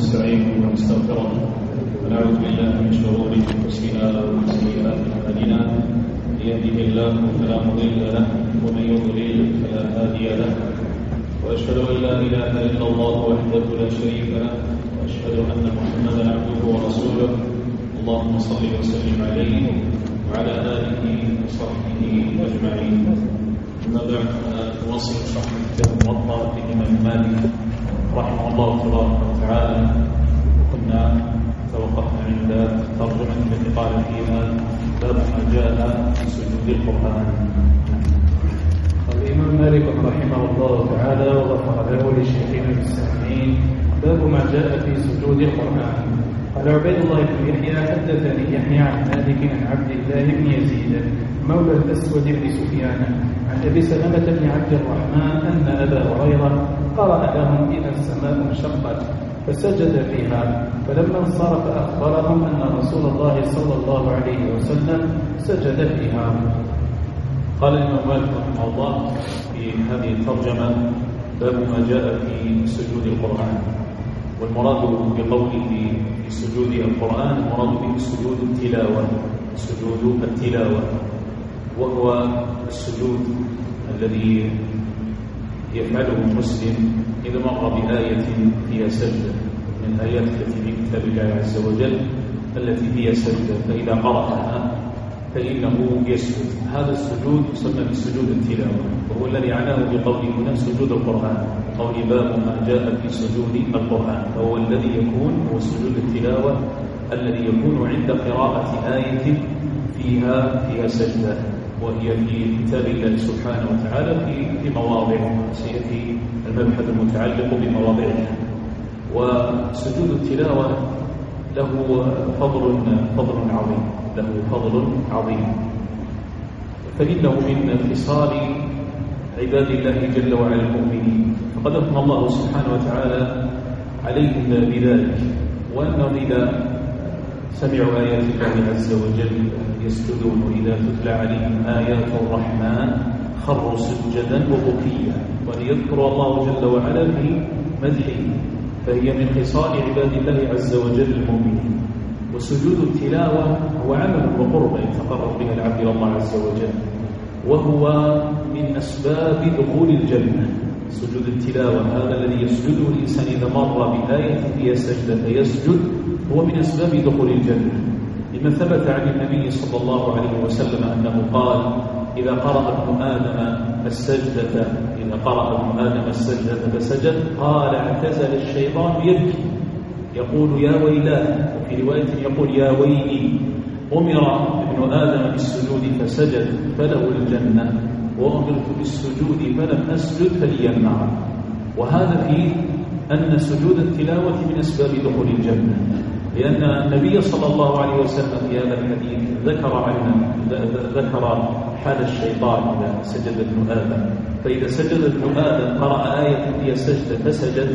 ونستعينه ونستغفره ونعوذ بالله من شرور انفسنا ومن سيئات اعمالنا. من يهده الله فلا مضل له ومن يضلل فلا هادي له، واشهد ان لا اله الا الله وحده لا شريك له، واشهد ان محمدا عبده ورسوله. اللهم صل وسلم عليه وعلى اله وصحبه اجمعين. أما بعد، نواصل شرح كتاب الموطأ للإمام مالك رحمه الله تبارك وتعالى. وكنا توقفنا عند ترجمة التي قال فيها باب ما جاء في سجود القرآن. الإمام مالك رحمه الله تعالى وغفر له لشيخنا السامعين باب ما جاء في سجود القرآن. قال عبيد الله بن يحيى حدثني يحيى عن مالك عن عبد الله بن يزيد مولى الأسود بن سفيان عن أبي سلمة بن عبد الرحمن أن أبا هريرة قرأ لهم إذا السماء انشقت فسجد فيها، فلما انصرف أخبرهم أن رسول الله صلى الله عليه وسلم سجد فيها. قال الإمام مالك رحمه الله في هذه الترجمة باب ما جاء في سجود القرآن. والمراد بقوله في سجود القرآن المراد به سجود التلاوة، سجود التلاوة، وهو السجود الذي يفعله المسلم إذا مر بآية فيها سجدة من آيات التي في كتاب الله عز وجل التي هي سجدة، فإذا قرأها فإنه يسجد. هذا السجود يسمى بسجود التلاوة، وهو الذي عناه بقوله هنا سجود القرآن، قول باب ما جاء في سجود القرآن، فهو الذي يكون هو سجود التلاوة الذي يكون عند قراءة آية فيها سجدة، وهي في كتاب الله سبحانه وتعالى في مواضع، سيأتي المبحث المتعلق بمواضعها. وسجود التلاوة له فضل عظيم، فإنه من خصال عباد الله جل وعلا المؤمنين، فقد أثنى الله سبحانه وتعالى عليهم بذلك، وأنهم إذا سمعوا آيات الله عز وجل يسجدون، وإذا تتلى عليهم آيات الرحمن خروا سجدا وبكيا، وليذكر الله جل وعلا في مدحه، فهي من خصال عباد الله عز وجل المؤمنين. وسجود التلاوة هو عمل وقربة يتقرب بها العبد إلى الله عز وجل، وهو من أسباب دخول الجنة. سجود التلاوة هذا الذي يسجده الإنسان إذا مر بآية فيها سجدة فيسجد هو من أسباب دخول الجنة، لما ثبت عن النبي صلى الله عليه وسلم أنه قال إذا قرأ ابن آدم السجدة فسجد قال اعتزل الشيطان يبكي يقول يا ويلاه، وفي رواية يقول يا ويلي، أمر ابن آدم بالسجود فسجد فله الجنة، وأمرت بالسجود فلم أسجد فلي النار. وهذا فيه أن سجود التلاوة من أسباب دخول الجنة، لأن النبي صلى الله عليه وسلم في هذا الحديث ذكر حال الشيطان إذا سجد ابن آدم، فإذا سجد ابن آدم قرأ آية فيها سجدة فسجد،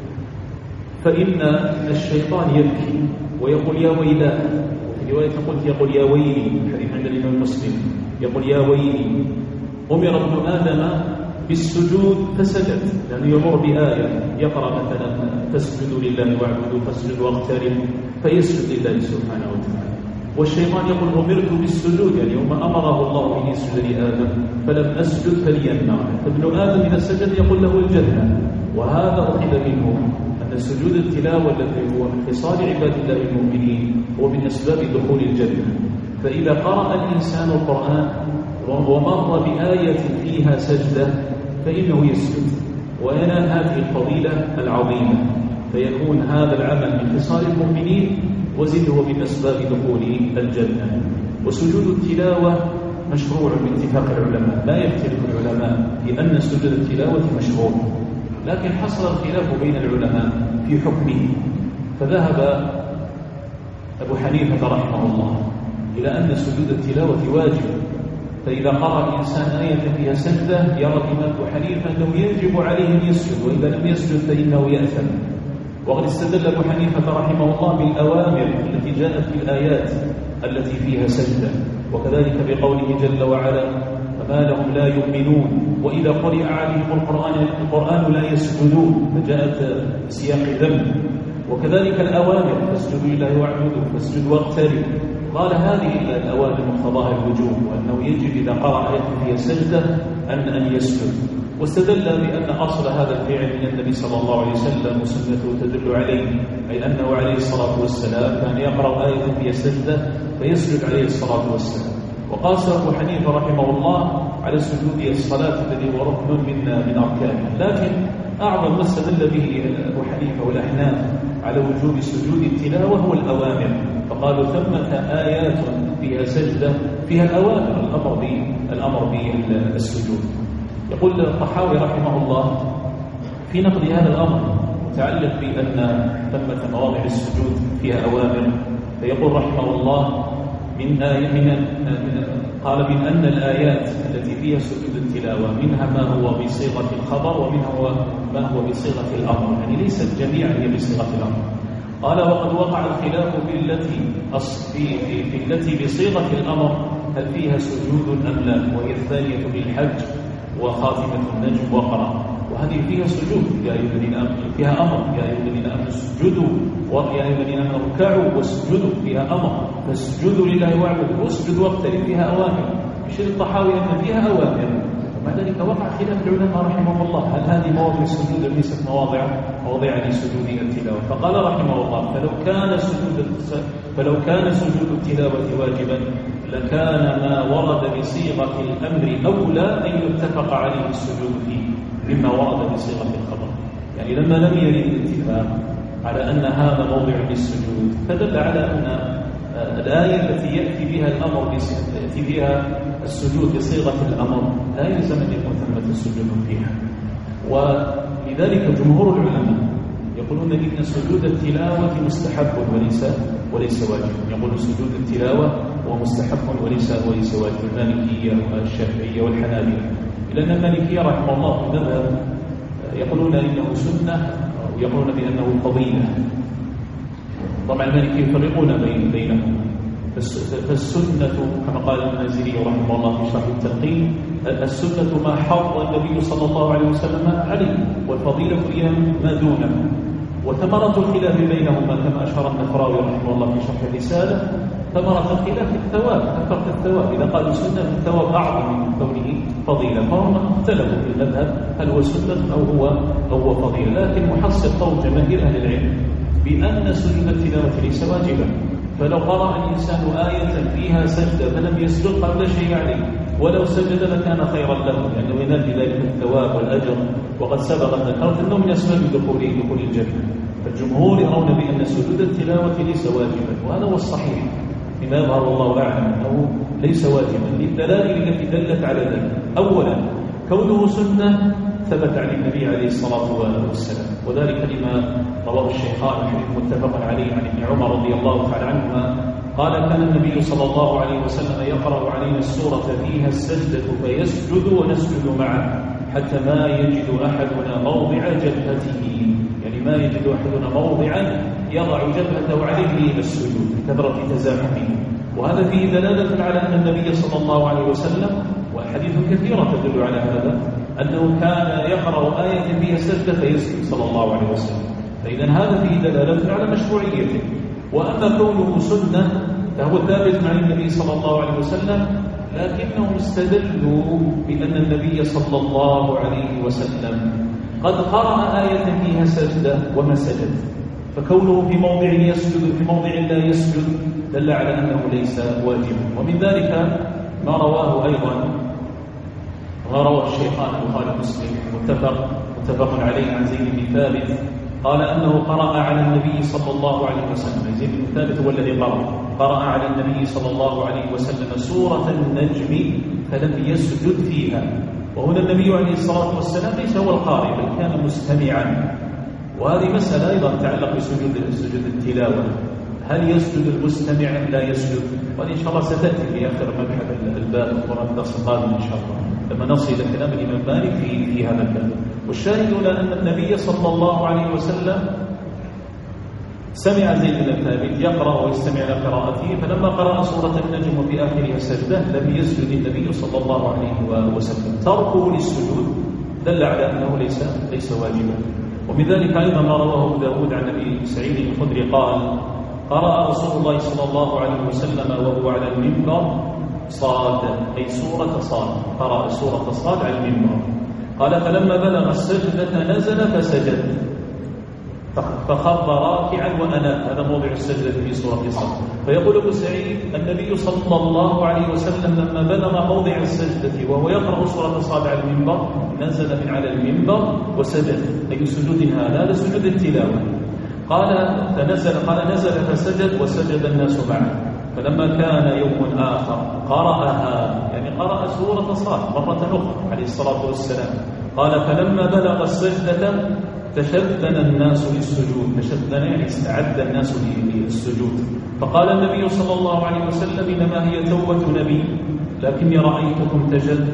فإن الشيطان يبكي ويقول يا ويلاه، وفي رواية يقول يا ويلي، حديث عند الإمام مسلم، يقول يا ويلي، أمر ابن آدم بالسجود فسجد، لأنه يمر بآية يقرأ مثلا فاسجدوا لله واعبدوا فاسجدوا واقترب فيسجد لله سبحانه وتعالى، والشيطان يقول أمرت بالسجود، يعني يوم أمره الله أن يسجد لآدم فلم أسجد فلي النار، فابن آدم إذا سجد يقول له الجنة. وهذا أخذ منه أن سجود التلاوة الذي هو من خصال عباد الله المؤمنين هو من أسباب دخول الجنة. فإذا قرأ الإنسان القرآن ومر بآية فيها سجدة فإنه يسجد وينال هذه الفضيلة العظيمة، فيكون هذا العمل من خصال المؤمنين وزده من أسباب دخول الجنة. وسجود التلاوة مشروع باتفاق العلماء، لا يختلف العلماء في أن سجود التلاوة مشروع، لكن حصل الخلاف بين العلماء في حكمه، فذهب أبو حنيفة رحمه الله إلى أن سجود التلاوة واجب، فإذا قرأ الإنسان آية فيها سجدة يرى الإمام أبو حنيفة أنه يجب عليه أن يسجد، وإذا لم يسجد فإنه يأثم. وقد استدل أبو حنيفة رحمه الله بالأوامر التي جاءت في الآيات التي فيها سجدة، وكذلك بقوله جل وعلا فما لهم لا يؤمنون وإذا قرئ عليهم القرآن لا يسجدون، فجاءت سياق ذم. وكذلك الأوامر فاسجدوا لله واعبدوا فاسجدوا واقتربوا. قال هذه الأوامر مقتضاها الوجوب، وأنه يجب إذا قرأ آية فيها سجدة أن يسجد، واستدل بأن أصل هذا الفعل من النبي صلى الله عليه وسلم وسنته تدل عليه، أي أنه عليه الصلاة والسلام كان يقرأ آية فيها سجدة فيسجد عليه الصلاة والسلام. وقاس أبو حنيفة رحمه الله على سجود الصلاة الذي هو ركن من أركانها، لكن أعظم ما استدل به أبو حنيفة والأحناف على وجوب سجود التلاوة هو الأوامر، فقالوا ثمة آيات فيها سجدة فيها الأوامر، الأمر بالسجود. يقول الطحاوي رحمه الله في نقد هذا الأمر متعلق بأن ثمة مواضع السجود فيها أوامر، فيقول رحمه الله قال من أن الآيات التي فيها سجود التلاوة منها ما هو بصيغة الخبر ومنها ما هو بصيغة الأمر، يعني ليست جميعا هي بصيغة الأمر. قال وقد وقع الخلاف في التي بصيغة الأمر هل فيها سجود أم لا، وهي الثانية بالحج وخاتمة النجم وقرأ، وهذه فيها سجود يا أيها الذين آمنوا، فيها أمر يا أيها الذين آمنوا اسجدوا ويا أيها الذين آمنوا اركعوا واسجدوا، فيها أمر فاسجدوا لله واعبدوا واسجدوا واقتربوا، فيها أوامر. يشير الطحاوي أن فيها أوامر، ومع ذلك وقع خلاف العلماء رحمهم الله هل هذه مواضع السجود ليست مواضع لسجود التلاوة. فقال رحمه الله فلو كان سجود التلاوة واجبا لكان ما ورد بصيغة الأمر أولى أن يتفق عليه السجود فيه مما ورد بصيغة الخبر. يعني لما لم يرد الاتفاق على أن هذا موضع للسجود فدل على أن الآية التي يأتي بها الأمر يأتي بها السجود بصيغة الأمر لا يلزم أن يكون ثمة السجود فيها. ولذلك جمهور العلماء يقولون إن سجود التلاوة مستحب وليس واجب، يقول سجود التلاوة هو مستحب وليس واجب، المالكية والشافعية والحنابلة، إلا أن المالكية رحمه الله المذهب يقولون إنه سنة ويقولون بأنه فضيلة. طبعا المالكية يفرقون بينهم، فالسنة كما قال المازري رحمه الله في شرح التلقين السنة ما حض النبي صلى الله عليه وسلم عليه، والفضيلة هي ما دونه. وثمرة الخلاف بينهما كما أشار النفراوي رحمه الله في شرح الرسالة ثمرة الخلاف الثواب، كثرة الثواب، إذا قالوا سنة الثواب أعظم من كونه فضيلة، فهم اختلفوا في المذهب هل هو سنة أو هو فضيلة. لكن محصل قول جماهير أهل العلم بأن سجود التلاوة ليس واجبا، فلو قرأ الإنسان آية فيها سجدة فلم يسجد قبل شيء عليه، ولو سجد لكان خيرا له لأنه ينال بذلك الثواب والأجر، وقد سبق أن ذكرت أنه من أسباب دخول الجنة. فالجمهور يرون بأن سجود التلاوة ليس واجبا، وهذا هو الصحيح لما يظهر الله أعلم أنه ليس واجبا للدلائل التي دلت على ذلك. أولا كونه سنة ثبت عن النبي عليه الصلاة والسلام، وذلك لما رواه الشيخان حديث متفق عليه عن ابن عمر رضي الله تعالى عنهما قال كان النبي صلى الله عليه وسلم يقرأ علينا السورة فيها السجدة فيسجد ونسجد معه حتى ما يجد أحدنا موضع جبهته، يعني ما يجد أحدنا موضعا يضع جبهته عليه للسجود لكثرة تزاحمه. وهذا فيه دلالة على أن النبي صلى الله عليه وسلم وحديث كثيرة تدل على هذا أنه كان يقرأ آية فيها سجدة فيسجد صلى الله عليه وسلم، فإذا هذا فيه دلالة على مشروعيته. وأما كونه سنة فهو ثابت عن النبي صلى الله عليه وسلم، لكنهم استدلوا بأن النبي صلى الله عليه وسلم قد قرأ آية فيها سجدة وما سجد، فكونه في موضع يسجد في موضع لا يسجد دل على أنه ليس واجبا. ومن ذلك ما رواه الشيخان البخاري ومسلم متفق عليه عن زيد بن ثابت قال أنه قرأ على النبي صلى الله عليه وسلم، زيد بن ثابت هو الذي قرأ على النبي صلى الله عليه وسلم سورة النجم فلم يسجد فيها. وهنا النبي عليه الصلاة والسلام ليس هو القارئ بل كان مستمعا، وهذه مسألة أيضا تتعلق بسجود التلاوة، هل يسجد المستمع لا يسجد؟ وإن شاء الله ستأتي في آخر مبحث الباب الدرس القادم إن شاء الله لما نصل إلى كلام الإمام مالك في هذا الباب. والشاهد إلى أن النبي صلى الله عليه وسلم سمع زيد بن ثابت يقرأ ويستمع إلى قراءته، فلما قرأ سورة النجم وفي آخرها سجدة لم يسجد النبي صلى الله عليه وسلم. تركه للسجود دل على أنه ليس واجبا. ومن ذلك أيضا ما رواه أبو داود عن أبي سعيد الخدري قال قرأ رسول الله صلى الله عليه وسلم وهو على المنبر صاد، أي سورة صاد، قرأ سورة صاد على المنبر. قال فلما بلغ السجدة نزل فسجد فخر راكعا وأناب، هذا موضع السجدة في سورة صاد. فيقول أبو سعيد النبي صلى الله عليه وسلم لما بلغ موضع السجدة وهو يقرأ سورة صاد على المنبر نزل من على المنبر وسجد، أي سجود هذا سجود التلاوة. قال نزل فسجد وسجد الناس معه. فلما كان يوم آخر قرأها، يعني قرأ سورة صاد مرة أخرى عليه الصلاة والسلام. قال فلما بلغ السجدة تشذن الناس للسجود، تشذن يعني استعد الناس للسجود. فقال النبي صلى الله عليه وسلم إنما هي توبة نبي، لكني رأيتكم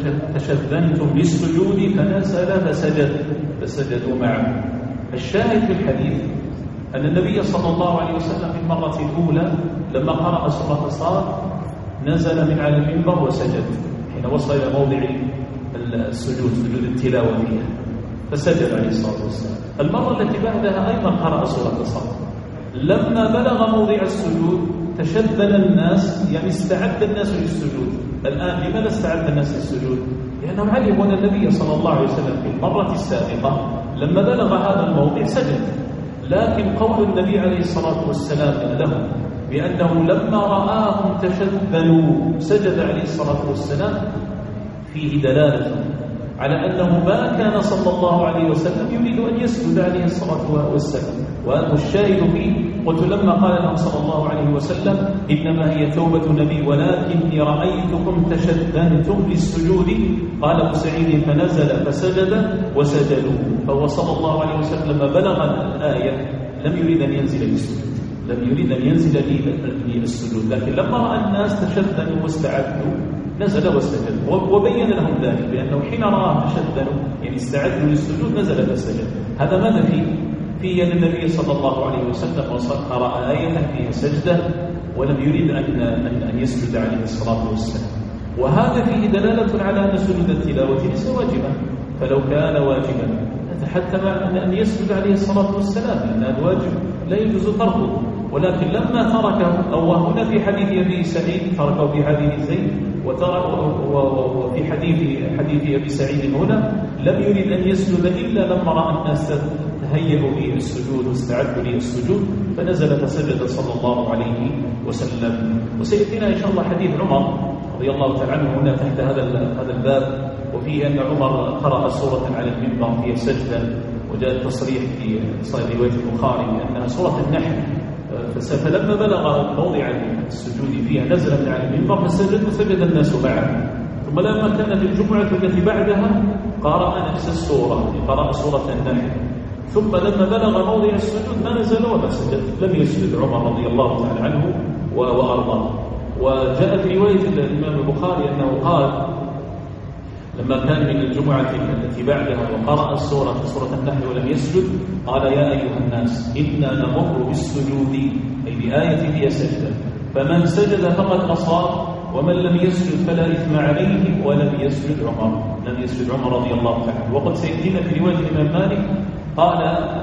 تشذنتم للسجود فنزل فسجدوا معه. الشاهد في الحديث أن النبي صلى الله عليه وسلم في المرة الأولى لما قرأ سورة صاد نزل من على المنبر وسجد حين وصل إلى موضع السجود، سجود التلاوة فيها، فسجد عليه الصلاة والسلام. المرة التي بعدها أيضا قرأ سورة صاد. لما بلغ موضع السجود تشذن الناس، يعني استعد الناس للسجود. الآن لماذا استعد الناس للسجود؟ لأنهم علموا أن النبي صلى الله عليه وسلم في المرة السابقة لما بلغ هذا الموضع سجد، لكن قول النبي عليه الصلاة والسلام لهم بأنه لما رآهم تشذنوا سجد عليه الصلاة والسلام فيه دلالة على أنه ما كان صلى الله عليه وسلم يريد أن يسجد عليه الصلاة والسلام. وهذا الشاهد فيه. قلت لما قال لهم صلى الله عليه وسلم إنما هي توبة نبي ولكني رأيتكم تشذنتم للسجود، قال أبو سعيد فنزل فسجد وسجدوا. فهو صلى الله عليه وسلم بلغ الآية لم يريد أن ينزل للسجود، لم يريد أن ينزل للسجود، لكن لما رأى الناس تشذنوا واستعدوا نزل وسجد، وبين لهم ذلك بأنه حين رأى تشذنوا يعني استعدوا للسجود نزل فسجد. هذا ماذا فيه؟ فيه أن النبي صلى الله عليه وسلم قرأ آية فيها سجدة ولم يريد أن يسجد عليه الصلاة والسلام. وهذا فيه دلالة على أن سجود التلاوة ليس واجبا، فلو كان واجبا نتحتم أن يسجد عليه الصلاة والسلام، لأن الواجب لا يجوز تركه. ولكن لما تركه، أو هنا في حديث أبي سعيد تركه في حديث زيد، وفي حديث أبي سعيد هنا لم يريد أن يسجد إلا لما رأى الناس تهيئوا للسجود واستعدوا للسجود فنزل فسجد صلى الله عليه وسلم. وسيأتينا إن شاء الله حديث عمر رضي الله تعالى عنه هنا تحت هذا الباب، وفيه أن عمر قرأ سورة على المنبر فيها سجدة، وجاء التصريح في رواية البخاري بأنها سورة النحل. فلما بلغ موضع السجود فيها نزل من على المنبر فسجد وسجد الناس معه. ثم لما كانت الجمعة التي بعدها قرأ نفس السورة، قرأ سورة النحل. ثم لما بلغ موضع السجود ما نزل وما سجد، لم يسجد عمر رضي الله تعالى عنه وأرضاه. وجاء في رواية الإمام البخاري أنه قال لما كان من الجمعة التي بعدها وقرأ سورة النحل ولم يسجد قال يا أيها الناس إنا نمر بالسجود، أي بآية فيها سجدة، فمن سجد فقد أصاب ومن لم يسجد فلا إثم عليه ولم يسجد عمر رضي الله تعالى. وقد سيأتينا في رواية الإمام مالك قال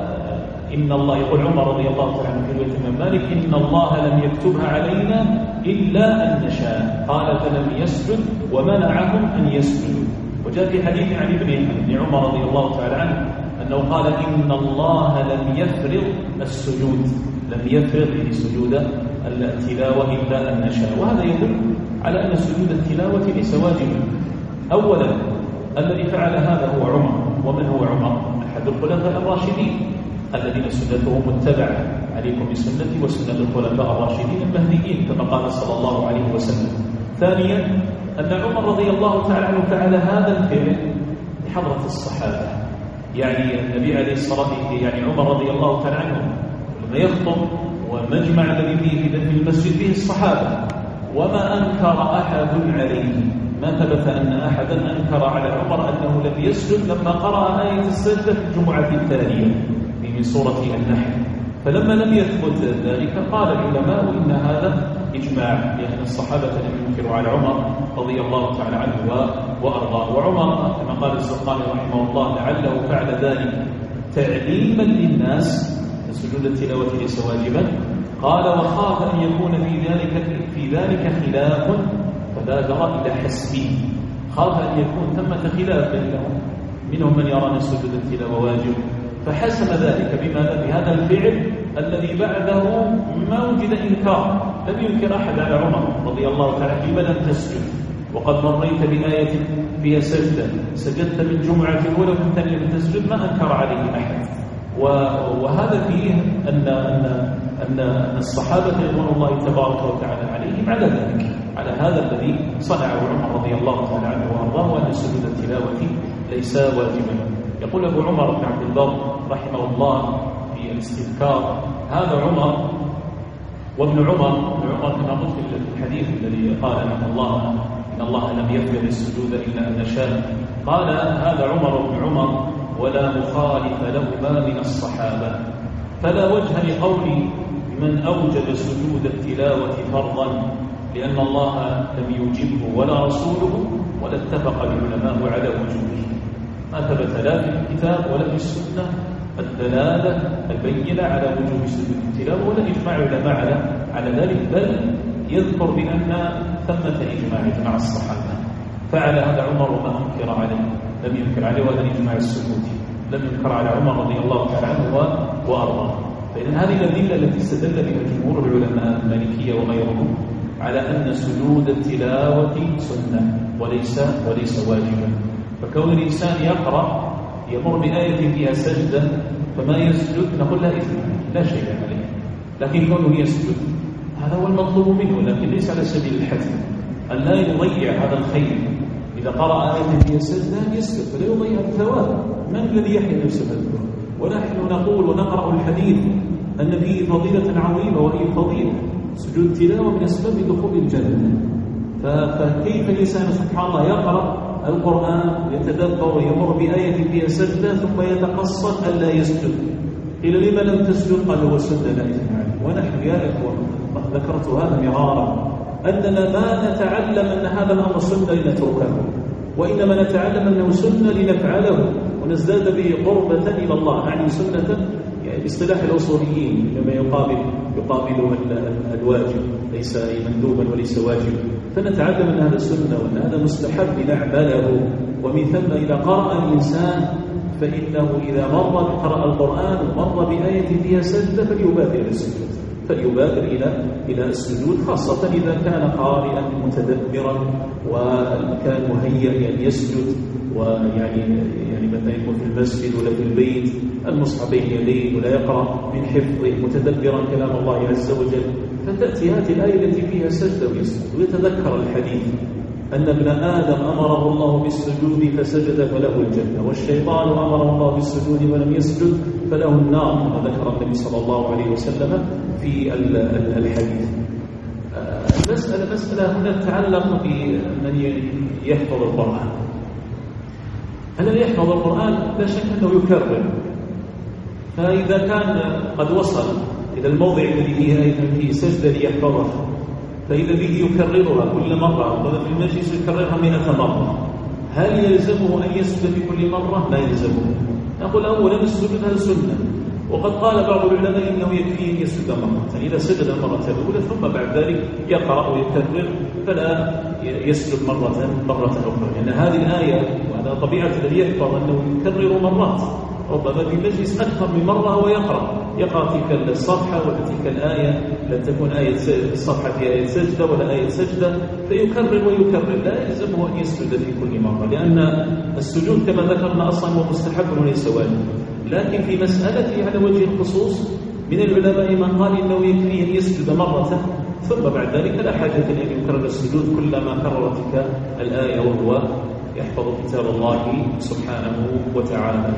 إن الله، يقول عمر رضي الله تعالى في رواية الإمام مالك إن الله لم يكتبها علينا إلا أن نشاء، قال فلم يسجد ومنعهم أن يسجدوا. وجاء في حديث عن ابن عمر رضي الله تعالى عنه أنه قال إن الله لم يفرض السجود، لم يفرض سجود التلاوة إلا أن نشاء. وهذا يدل على أن سجود التلاوة ليس واجبا. أولا الذي فعل هذا هو عمر. ومن هو عمر؟ أحد الخلفاء الراشدين الذين سنتهم متبعة، عليكم بسنتي وسنة الخلفاء الراشدين المهديين كما قال صلى الله عليه وسلم. ثانيا أن عمر رضي الله تعالى عنه فعل هذا الفعل بحضرة الصحابة، يعني النبي عليه الصلاة والسلام، يعني عمر رضي الله تعالى عنه لما يخطب والمجمع الذي فيه في المسجد فيه الصحابة، وما أنكر أحد عليه، ما ثبت أن أحدا أنكر على عمر أنه لم يسجد لما قرأ آية السجدة في الجمعة التالية من سورة النحل. فلما لم يثبت ذلك قال العلماء إن هذا إجماع، لأن الصحابة لم ينكروا على عمر رضي الله تعالى عنه وأرضاه. وعمر كما قال الزرقاني رحمه الله لعله فعل ذلك تعليما للناس، سجود التلاوة ليس واجبا. قال وخاف أن يكون في ذلك خلاف فبادر إلى حسبه، خاف أن يكون ثمة خلاف بينهم، منهم من يرى أن سجود التلاوة واجب، فحسم ذلك بهذا الفعل الذي بعده ما وجد إنكار، لم ينكر أحد على عمر رضي الله تعالى فيما لم تسجد، وقد مريت بآية فيها سجدة، سجدت من جمعة الأولى ومن ثانية لم تسجد، ما أنكر عليه أحد. وهذا فيه أن الصحابة رضوان الله تبارك وتعالى عليهم على ذلك، على هذا الذي صنعه عمر رضي الله تعالى عنه وأرضاه، وأن سجود التلاوة ليس واجبا. يقول أبو عمر بن عبد البر رحمه الله في الاستذكار: هذا عمر وابن عمر كما قلت في الحديث الذي قال إن الله لم يقبل السجود إلا أن شاء، قال هذا عمر وابن عمر ولا مخالف لهما من الصحابة، فلا وجه لقول من أوجب سجود التلاوة فرضا، لأن الله لم يوجبه ولا رسوله، ولا اتفق العلماء على وجوبه. ما ثبت لا في الكتاب ولا في السنة الدلالة البينة على وجوب سجود التلاوة، ولا إجماع العلماء على ذلك، بل يذكر بأن ثمة إجماع الصحابة. فعل هذا عمر وما أنكر عليه، لم ينكر عليه ولا الإجماع السكوتي، لم ينكر على عمر رضي الله تعالى عنه وأرضاه. فإن هذه الأدلة التي استدل بها جمهور العلماء المالكية وغيرهم على أن سجود التلاوة سنة وليس واجبا. فكون الإنسان يقرأ يمر بآية فيها سجدة فما يسجد، نقول لا إثم، لا شيء عليه، لكن كونه يسجد هذا هو المطلوب منه، لكن ليس على سبيل الحث، أن لا يضيع هذا الخير. إذا قرأ آية فيها سجدة يسجد فلا يضيع الثواب. من الذي يحيي نفسه هذا؟ ونحن نقول ونقرأ الحديث أن فيه فضيلة عظيمة، وهي فضيلة سجود التلاوة من أسباب دخول الجنة. فكيف الإنسان سبحان الله يقرأ القرآن يتدبر ويمر بآية فيها سجدة ثم يتقصد ألا يسجد؟ قيل لما لم تسجد؟ قال هو سجد لا إثم عليه. ونحن يا إخوة ذكرت هذا مرارا، أننا ما نتعلم أن هذا الأمر سنة لنتركه، وإنما نتعلم أنه سنة لنفعله ونزداد به قربة إلى الله. يعني سنة يعني باصطلاح الأصوليين لما يقابله الواجب، ليس مندوبا وليس واجب، فنتعلم أن هذا سنة وأن هذا مستحب لنعمله. ومن ثم إذا قرأ الإنسان فإنه إذا قرأ القرآن ومر بآية فيها سجدة فليبادر إلى السجود، فليبادر إلى السجود، خاصة إذا كان قارئا متدبرا وكان مهيئا أن يسجد، ويعني مثلا يكون في المسجد ولا في البيت المصحف بين يديه ولا يقرأ من حفظه متدبرا كلام الله عز وجل، فتأتي هذه الآية التي فيها سجدة ويسجد ويتذكر الحديث أن ابن آدم أمره الله بالسجود فسجد فله الجنة، والشيطان أمره الله بالسجود ولم يسجد فله النار، كما ذكر النبي صلى الله عليه وسلم في الحديث. المسألة هنا تتعلق بمن يحفظ القرآن. الذي يحفظ القرآن لا شك أنه يكرر، فإذا كان قد وصل إلى الموضع الذي فيه سجدة ليحفظها، فإذا به يكررها كل مرة، وفي المجلس يكررها 100 مرة، هل يلزمه أن يسجد في كل مرة؟ لا يلزمه. نقول أولا السجود هذا سنة، وقد قال بعض العلماء إنه يكفي أن يسجد مرة، إذا سجد المرة الأولى ثم بعد ذلك يقرأ ويكرر فلا يسجد مرة أخرى، لأن هذه الآية وهذا طبيعة الذي يحفظ أنه يكرر مرات، ربما في المجلس أكثر من مرة هو يقرأ تلك الصفحة ولا تلك الآية، لا تكون آية الصفحة في آية سجدة ولا آية سجدة، فيكرر ويكرر، لا يلزمه أن يسجد في كل مرة، لأن السجود كما ذكرنا أصلا هو مستحب وليس واجب. لكن في مسألة على وجه الخصوص من العلماء من قال إنه يكفي أن يسجد مرة ثم بعد ذلك لا حاجة أن يكرر السجود كلما كرر تلك الآية وهو يحفظ كتاب الله سبحانه وتعالى.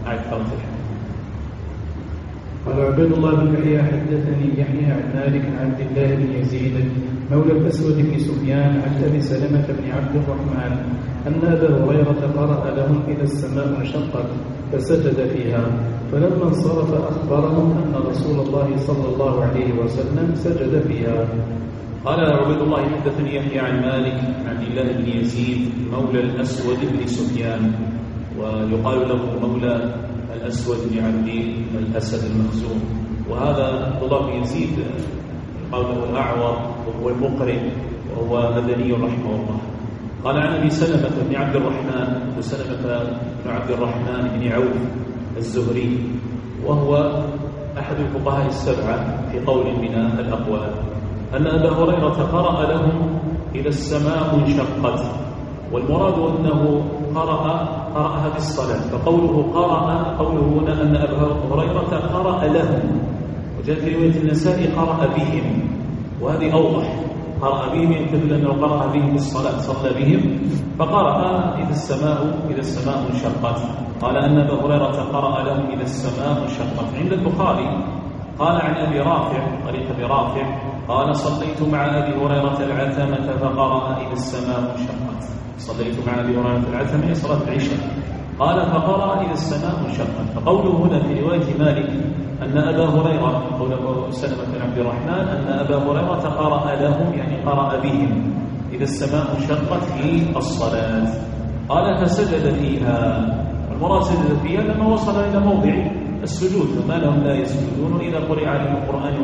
قال عبيد الله بن يحيى حدثني يحيى عن مالك عن عبد الله بن يزيد مولى الأسود بن سفيان عن أبي سلمة بن عبد الرحمن أن أبا هريرة قرأ لهم إذا السماء انشقت فسجد فيها، فلما انصرف أخبرهم أن رسول الله صلى الله عليه وسلم سجد فيها. قال عبيد الله حدثني يحيى عن مالك عن عبد الله بن يزيد مولى الأسود بن سفيان، ويقال له مولى الأسود بن عبد الأسد المخزوم. وهذا عبد الله بن يزيد قوله الأعور وهو المقرئ وهو مدني رحمه الله. قال عن أبي سلمة بن عبد الرحمن وسلمة بن عبد الرحمن بن عوف الزهري وهو أحد الفقهاء السبعة في قول من الأقوال أن أبا هريرة قرأ لهم إذا السماء انشقت، والمراد أنه قرأها بالصلاة، فقوله قوله هنا أن أبا هريرة قرأ لهم، وجاء في رواية النسائي قرأ بهم، وهذه أوضح. قرأ بهم ينتبه أنه قرأ بهم بالصلاة، صلى بهم فقرأ إذا السماء انشقت. قال أن أبا هريرة قرأ لهم إذا السماء انشقت. عند البخاري قال عن أبي رافع طريق أبي رافع قال صليت مع أبي هريرة العتمة فقرأ إذا السماء انشقت. صليت مع أبي هريرة العتمة صلاة العشاء قال فقرأ إذا السماء انشقت. فقوله هنا في رواية مالك أن أبا هريرة قول سلمة بن عبد الرحمن أن أبا هريرة قرأ لهم يعني قرأ بهم إذا السماء انشقت في الصلاة. قال فسجد فيها، المراد سجد فيها لما وصل إلى موضع السجود، فما لهم لا يسجدون إذا قرئ عليهم القرآن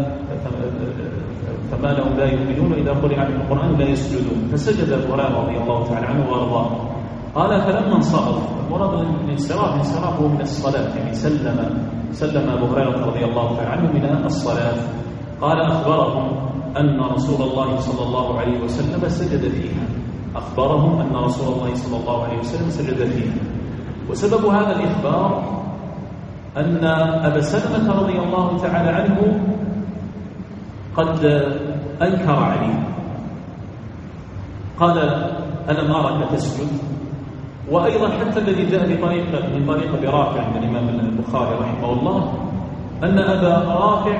فما لهم لا يؤمنون إذا قرئ عليهم القرآن لا يسجدون. فسجد أبو هريرة رضي الله تعالى عنه وأرضاه. قال فلما انصرف، المراد الانصراف من الصلاة، يعني سلم أبو هريرة رضي الله تعالى عنه من الصلاة. قال أخبرهم أن رسول الله صلى الله عليه وسلم سجد فيها، أخبرهم أن رسول الله صلى الله عليه وسلم سجد فيها. وسبب هذا الإخبار أن أبا سلمة رضي الله تعالى عنه قد أنكر عليه، قال ألم أرك تسجد. وأيضا حتى الذي جاء من طريق أبي رافع عند الإمام البخاري رحمه الله أن أبا رافع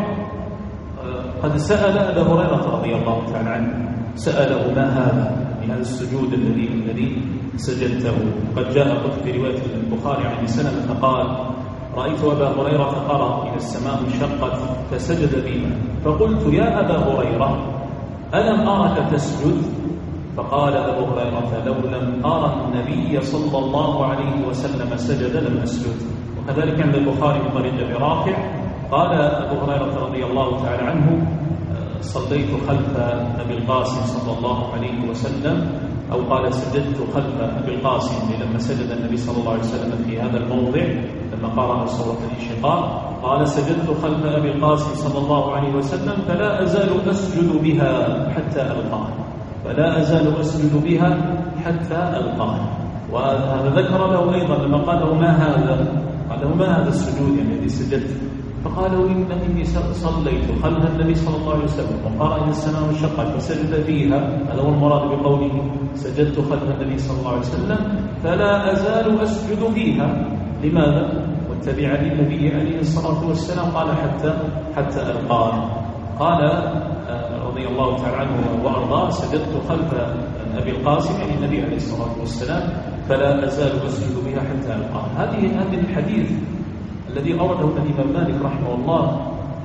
قد سأل أبا هريرة رضي الله تعالى عنه، سأله ما هذا من هذا السجود الذي سجدته. قد جاء في رواية البخاري عن سلمة قال رأيت أبا هريرة قرأ إذا السماء انشقت فسجد بها، فقلت يا أبا هريرة ألم أرك تسجد؟ فقال أبو هريرة لو لم أرى النبي صلى الله عليه وسلم سجد لم أسجد. وكذلك عند البخاري من طريق أبي رافع قال أبو هريرة رضي الله تعالى عنه صليت خلف أبي القاسم صلى الله عليه وسلم، أو قال سجدت خلف أبي القاسم لما سجد النبي صلى الله عليه وسلم في هذا الموضع لما قرأ سورة الانشقاق. قال سجدت خلف أبي القاسم صلى الله عليه وسلم فلا أزال أسجد بها حتى ألقاه، فلا أزال أسجد بها حتى ألقاه. وهذا ذكر له أيضا لما قال له ما هذا، قال له ما هذا السجود يعني الذي سجدت؟ فقالوا إني صليت خلف النبي صلى الله عليه وسلم وقرأ إن السماء انشقت فسجد فيها، هذا هو المراد بقوله سجدت خلف النبي صلى الله عليه وسلم فلا أزال أسجد فيها. لماذا؟ واتبع النبي عليه الصلاة والسلام قال حتى ألقاه. قال رضي الله تعالى عنه وأرضاه سجدت خلف أبي القاسم يعني النبي عليه الصلاة والسلام فلا أزال أسجد بها حتى ألقاه. هذه الحديث الذي أورده الإمام مالك رحمه الله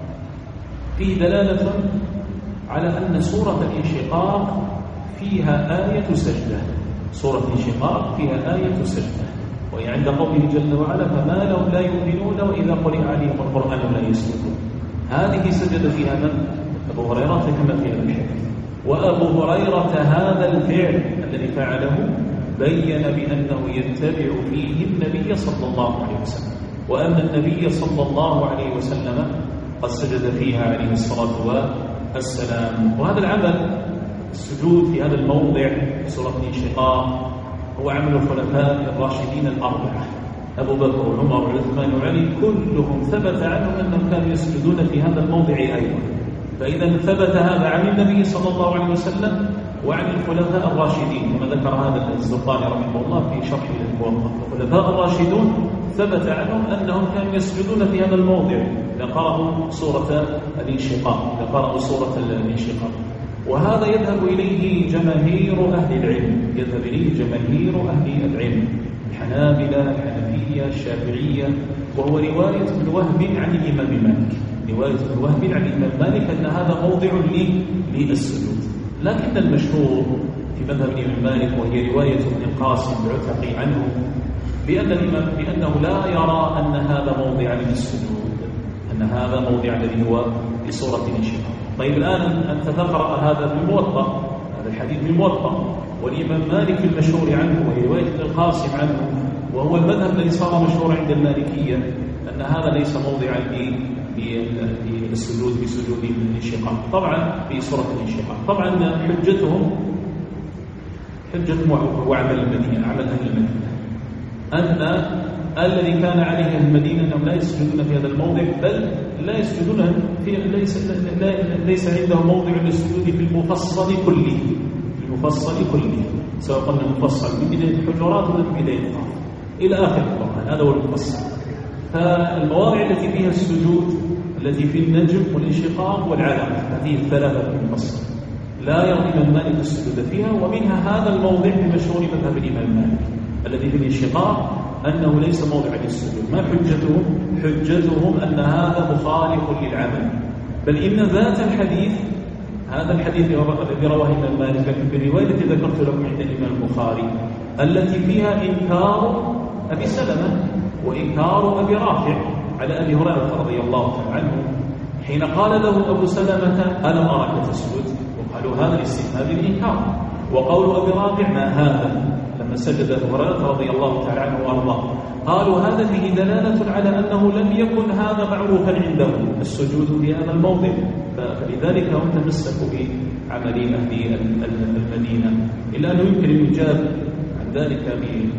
فيه دلالة على أن سورة الانشقاق فيها آية سجدة، سورة الانشقاق فيها آية سجدة، وهي عند قوله جل وعلا فما لهم لا يؤمنون وإذا قرئ عليهم القرآن لا يسجدون. هذه سجد فيها من؟ أبو هريرة كما في هذا الحديث. وأبو هريرة هذا الفعل الذي فعله بين بأنه يتبع فيه النبي صلى الله عليه وسلم، وأن النبي صلى الله عليه وسلم قد سجد فيها عليه الصلاة والسلام. وهذا العمل السجود في هذا الموضع سورة الانشقاق هو عمل الخلفاء الراشدين الأربعة أبو بكر وعمر وعثمان وعلي، كلهم ثبت عنهم أنهم كانوا يسجدون في هذا الموضع أيضا. فإذا ثبت هذا عن النبي صلى الله عليه وسلم وعن الخلفاء الراشدين، كما ذكر هذا الزرقاني رحمه الله في شرح الموضع. الخلفاء الراشدون ثبت عنهم أنهم كانوا يسجدون في هذا الموضع إذا قرأوا سورة الانشقاق، وهذا يذهب إليه جماهير أهل العلم، الحنابلة الحنفية الشافعية، وهو رواية ابن وهب عن الإمام مالك أن هذا موضع للسجود. لكن المشهور في مذهب الإمام مالك وهي رواية ابن القاسم العتقي عنه بأنه لا يرى أن هذا موضع للسجود، أن هذا موضع الذي هو لصورة الانشقاق. طيب الآن أنت تقرأ هذا في الموطأ، هذا الحديث في الموطأ، والإمام مالك المشهور عنه وهي رواية القاسم عنه، وهو المذهب الذي صار مشهور عند المالكية أن هذا ليس موضعا للسجود بسجود الانشقاق، طبعا في صورة الانشقاق. طبعا حجتهم هو عمل المدينة، عمل أهل المدينة، أن الذي كان عليه أهل المدينة أنهم لا يسجدون في هذا الموضع، بل لا يسجدون في ليس عندهم موضع للسجود في المفصل كله، سواء قلنا مفصل من بداية الحجرات ولا من بداية الطاف إلى آخر القرآن، هذا هو المفصل. فالمواضع التي فيها السجود التي في النجم والانشقاق والعلم، هذه الثلاثة المفصل لا يرضي من مالك السجود فيها، ومنها هذا الموضع بمشهور مذهب الإمام مالك الذي في الانشقاق أنه ليس موضع للسجود. ما حجتهم أن هذا مخالف للعمل، بل إن ذات الحديث، هذا الحديث الذي رواه الإمام مالك، لكن في الرواية التي ذكرت لكم عند الإمام البخاري التي فيها إنكار أبي سلمة وإنكار أبي رافع على أبي هريرة رضي الله تعالى عنه، حين قال له أبو سلمة ألم أراك تسجد، وقالوا هذا الاستثناء بالإنكار، وقول أبي رافع ما هذا لما سجد أبو هريرة رضي الله تعالى عنه وأرضاه، قالوا هذا فيه دلالة على أنه لم يكن هذا معروفا عندهم السجود في هذا الموضع، فلذلك هم تمسكوا بعمل أهل المدينة. إلا أنه يمكن أن يجاب عن ذلك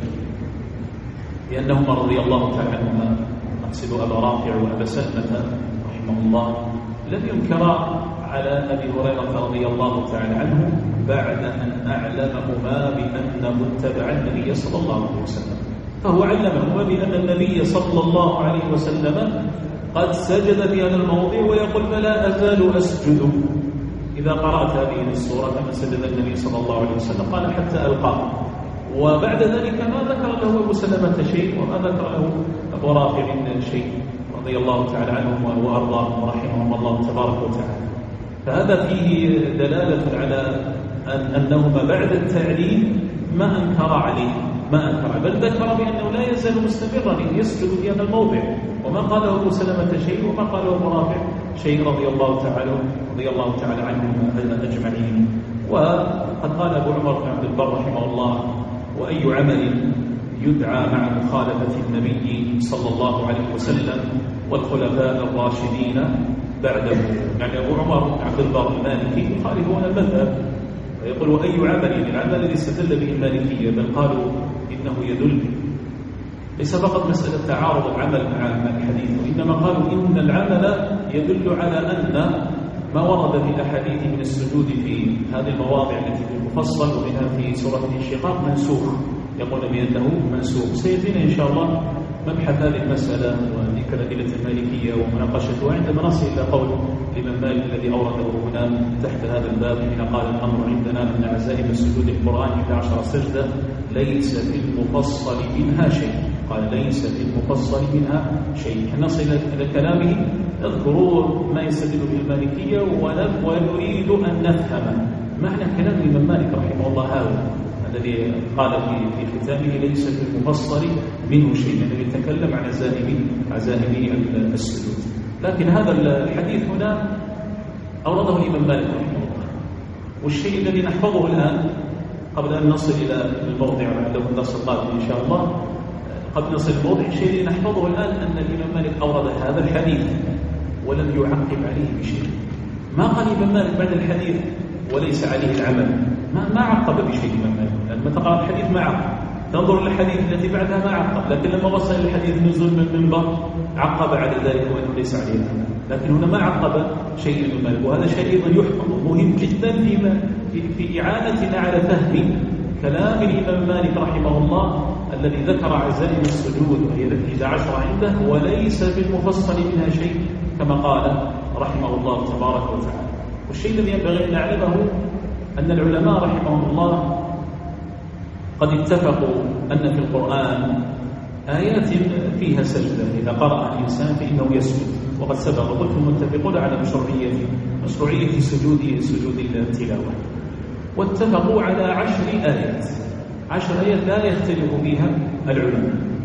بأنهما رضي الله تعالى عنهما، نقصد أبا رافع وأبا سلمة رحمه الله، لم ينكرا على أبي هريرة رضي الله تعالى عنه بعد أن أعلمهما بأنه اتبع النبي صلى الله عليه وسلم، فهو علمهما بأن النبي صلى الله عليه وسلم قد سجد في هذا الموضع، ويقول فلا أزال أسجد إذا قرأت هذه السورة كما سجد النبي صلى الله عليه وسلم، قال حتى ألقاه. وبعد ذلك ما ذكر له أبو سلمة شيء وما ذكر له أبو رافع شيء رضي الله تعالى عنهم وأرضاهم ورحمهم الله تبارك وتعالى. فهذا فيه دلالة على أنهما بعد التعليم ما أنكر عليه، بل ذكر بأنه لا يزال مستمرا يسجد في هذا الموضع، وما قاله أبو سلمة شيء وما قاله أبو رافع شيء رضي الله تعالى عنهم أجمعين. وقد قال أبو عمر بن عبد البر رحمه الله وأي عمل يدعى مع مخالفة النبي صلى الله عليه وسلم والخلفاء الراشدين بعده، يعني أبو عمر بن عبد البر المالكي يخالفون المذهب، ويقول وأي عمل، العمل الذي استدل به المالكية، بل قالوا إنه يدل ليس فقط مسألة تعارض العمل مع الحديث، وإنما قالوا إن العمل يدل على أن ما ورد في الأحاديث من السجود في هذه المواضع التي في المفصل ومنها في سورة الانشقاق منسوخ، يقول بأنه منسوخ. سيأتينا إن شاء الله مبحث هذه المسألة وذكر أدلة المالكية ومناقشتها عندما نصل إلى قول الإمام مالك الذي أورده هنا تحت هذا الباب حين قال الأمر عندنا أن عزائم السجود القرآن 11 سجدة ليس في المفصل منها شيء، قال ليس في المفصل منها شيء. نصل إلى كلامه اذكروا ما يستدل به المالكية ونريد أن نفهم معنى كلام الإمام مالك رحمه الله هذا الذي قال في ختامه ليس في المفصل منه شيء، الذي يتكلم عن عزائم السجود. لكن هذا الحديث هنا أورده الإمام مالك رحمه الله، والشيء الذي نحفظه الآن قبل أن نصل إلى الموضع له الدرس القادم إن شاء الله، قبل نصل الموضع الشيء الذي نحفظه الآن أن الإمام مالك أورد هذا الحديث ولم يعقب عليه بشيء. ما قال الإمام مالك بعد الحديث وليس عليه العمل، ما عقب بشيء الإمام مالك. لما تقرأ الحديث ما عقب، تنظر الحديث التي بعدها ما عقب، لكن لما وصل الحديث نزول من المنبر عقب على ذلك وأنه ليس عليه العمل. لكن هنا ما عقب شيء الإمام مالك، وهذا شيء أيضا يحفظ مهم جدا في إعانتنا على فهم كلام الإمام مالك رحمه الله الذي ذكر عزائم السجود وهي 11 عنده وليس في المفصل منها شيء كما قال رحمه الله تبارك وتعالى. والشيء الذي ينبغي أن نعلمه أن العلماء رحمهم الله قد اتفقوا أن في القرآن آيات فيها سجدة إذا قرأ الإنسان فإنه يسجد، وقد سبق قلت متفقون على مشروعية سجود التلاوة، واتفقوا على 10 آيات لا يختلف فيها العلماء.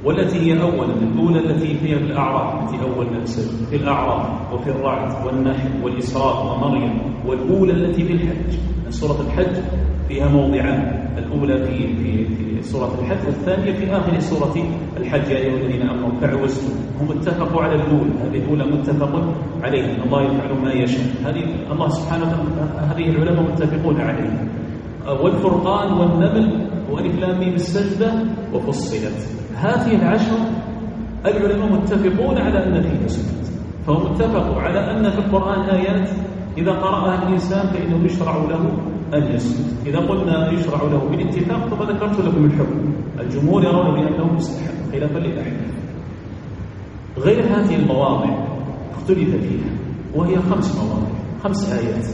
والتي هي أولا الأولى التي هي في الأعراف، التي أول ما نزل في الأعراف وفي الرعد والنحل والإسراء ومريم، والأولى التي في الحج. سورة الحج فيها موضعان، الأولى في سورة الحج والثانية في آخر سورة الحج، يا أيها الذين آمنوا اركعوا واسجدوا. هم اتفقوا على الأولى، هذه الأولى متفق عليها، الله يفعل ما يشاء، هذه الله سبحانه وتعالى، هذه العلماء متفقون عليها. والفرقان والنمل وألف لام ميم السجدة وفصلت، هذه العشر العلماء متفقون على أن فيها سجود، فهم اتفقوا على أن في القرآن آيات إذا قرأها الإنسان فإنه يشرع له أن يسجد. إذا قلنا يشرع له بالاتفاق ثم ذكرت لكم الحكم، الجمهور يرون بأنه مستحب خلافا للأحناف. غير هذه المواضع اختلف فيها، وهي 5 مواضع، 5 آيات،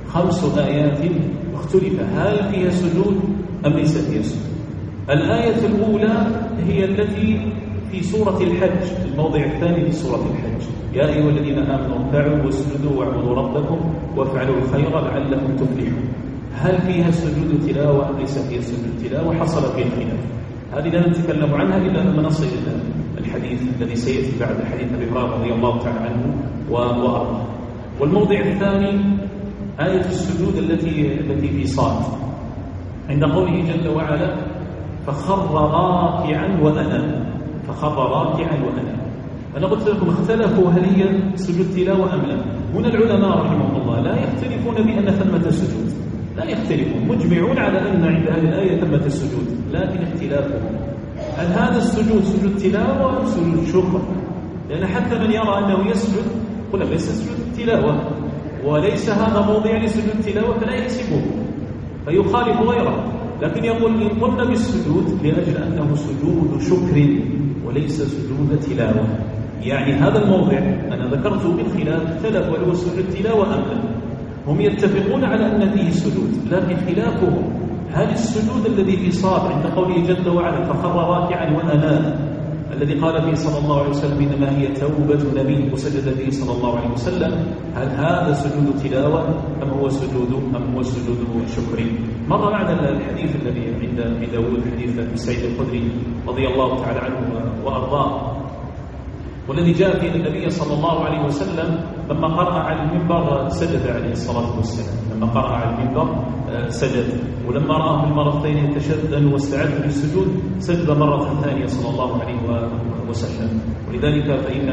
5 آيات اختلف هل فيها سجود أم ليس فيها سجود. الآية الأولى هي التي في سورة الحج، الموضع الثاني في سورة الحج، يا أيها الذين آمنوا اركعوا واسجدوا واعبدوا ربكم وافعلوا الخير لعلكم تفلحون. هل فيها سجود تلاوة أم ليس فيها سجود تلاوة؟ حصل فيها خلاف، هذه لا نتكلم عنها إلا لما نصل إلى الحديث الذي سيأتي بعد حديث أبي هريرة رضي الله تعالى عنه وأرضاه. والموضع الثاني آية السجود التي في صاد، عند قوله جل وعلا فخر راكعا وأناب، فخر راكعا وأناب. أنا قلت لكم اختلفوا هل هي سجود تلاوة أم لا. هنا العلماء رحمهم الله لا يختلفون بأن ثمة سجود، لا يختلفون، مجمعون على أن عند هذه الآية ثمة السجود، لكن اختلافهم هل هذا السجود سجود تلاوة أم سجود شكر؟ لأن حتى من يرى أنه يسجد قل ليس سجود تلاوة وليس هذا موضع لسجود تلاوة فلا يحسبه فيخالف غيره، لكن يقول إن قلنا بالسجود لأجل أنه سجود شكر وليس سجود تلاوة، يعني هذا الموضع أنا ذكرته بالخلاف اختلف وهو سجود تلاوة أم لا. هم يتفقون على أن فيه سجود، لكن خلافهم هل السجود الذي في صاد عند قوله جل وعلا فخر راكعا وأناب الذي قال فيه صلى الله عليه وسلم إنما هي توبة نبي وسجد فيه صلى الله عليه وسلم، هل هذا سجود تلاوة أم هو سجود شكر؟ مر معنا الحديث الذي عند أبي داود، حديث أبي سعيد الخدري رضي الله تعالى عنه وأرضاه، والذي جاء في النبي صلى الله عليه وسلم لما قرأ على المنبر سجد عليه الصلاة والسلام، لما قرأ على المنبر سجد، ولما رآه المرتين يتشدد واستعد للسجود سجد مرة ثانية صلى الله عليه وسلم. ولذلك فإن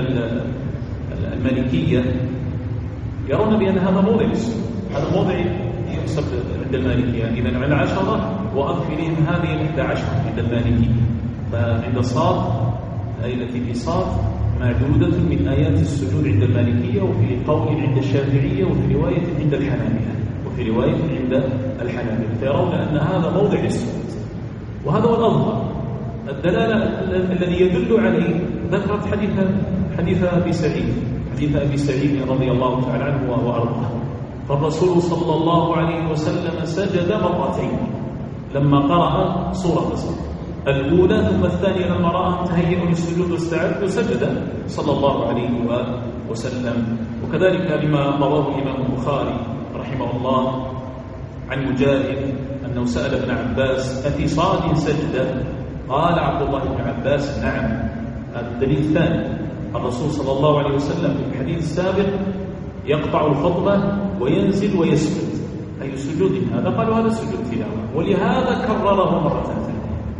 المالكية يرون بأن هذا موضع السجود، هذا موضع يحسب عند المالكية، إذا على 10 وأضف إليهم هذه 11 عند المالكية، فعند صاد الآية التي في صاد معدودة من آيات السجود عند المالكية، وفي قول عند الشافعية، وفي رواية عند الحنابلة، فيرون أن هذا موضع السجود، وهذا هو الأظهر. الدلالة الذي يدل عليه ذكرت حديث أبي سعيد رضي الله تعالى عنه وأرضاه، فالرسول صلى الله عليه وسلم سجد مرتين لما قرأ سورة صاد، الأولى ثم الثانية لما رأى تهيئ للسجود واستعد سجد صلى الله عليه وسلم. وكذلك لما رواه الإمام البخاري رحمه الله عن مجاهد أنه سأل ابن عباس أفي صاد سجدة؟ قال عبد الله بن عباس نعم. هذا الدليل الثاني، الرسول صلى الله عليه وسلم في الحديث السابق يقطع الخطبة وينزل ويسجد، أي سجود هذا؟ قالوا هذا سجود تلاوة، ولهذا كرره مرة ثانية.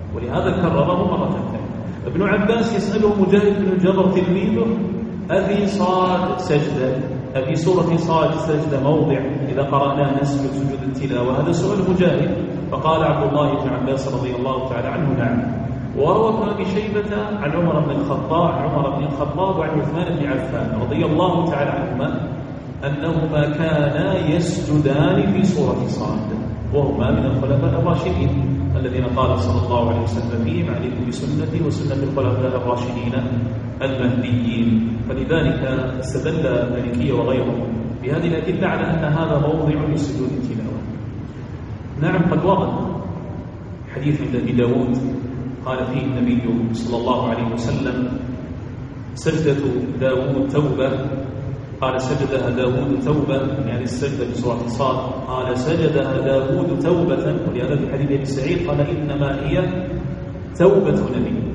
ابن عباس يسأله مجاهد بن جبر تلميذه أفي صاد سجدة، أفي سورة صاد سجدة موضع إذا قرأناه نسجد سجود التلاوة؟ هذا سؤال مجاهد، فقال عبد الله بن عباس رضي الله تعالى عنه نعم. وروى ابن أبي شيبة عن عمر بن الخطاب وعن عثمان بن عفان رضي الله تعالى عنهما أنهما كانا يسجدان في سورة صاد، وهما من الخلفاء الراشدين الذين قال صلى الله عليه وسلم فيهم عليكم بسنتي وسنة الخلفاء الراشدين المهديين. فلذلك استدل المالكية وغيرهم بهذه الأدلة على أن هذا موضع لسجود التلاوة. نعم قد ورد حديث عند أبي داود قال فيه النبي صلى الله عليه وسلم سجدة داود توبة، قال سجدها داود توبة، يعني السجدة بسورة صاد، قال سجدها داود توبة، ولهذا في حديث أبي سعيد قال إنما هي توبة نبي،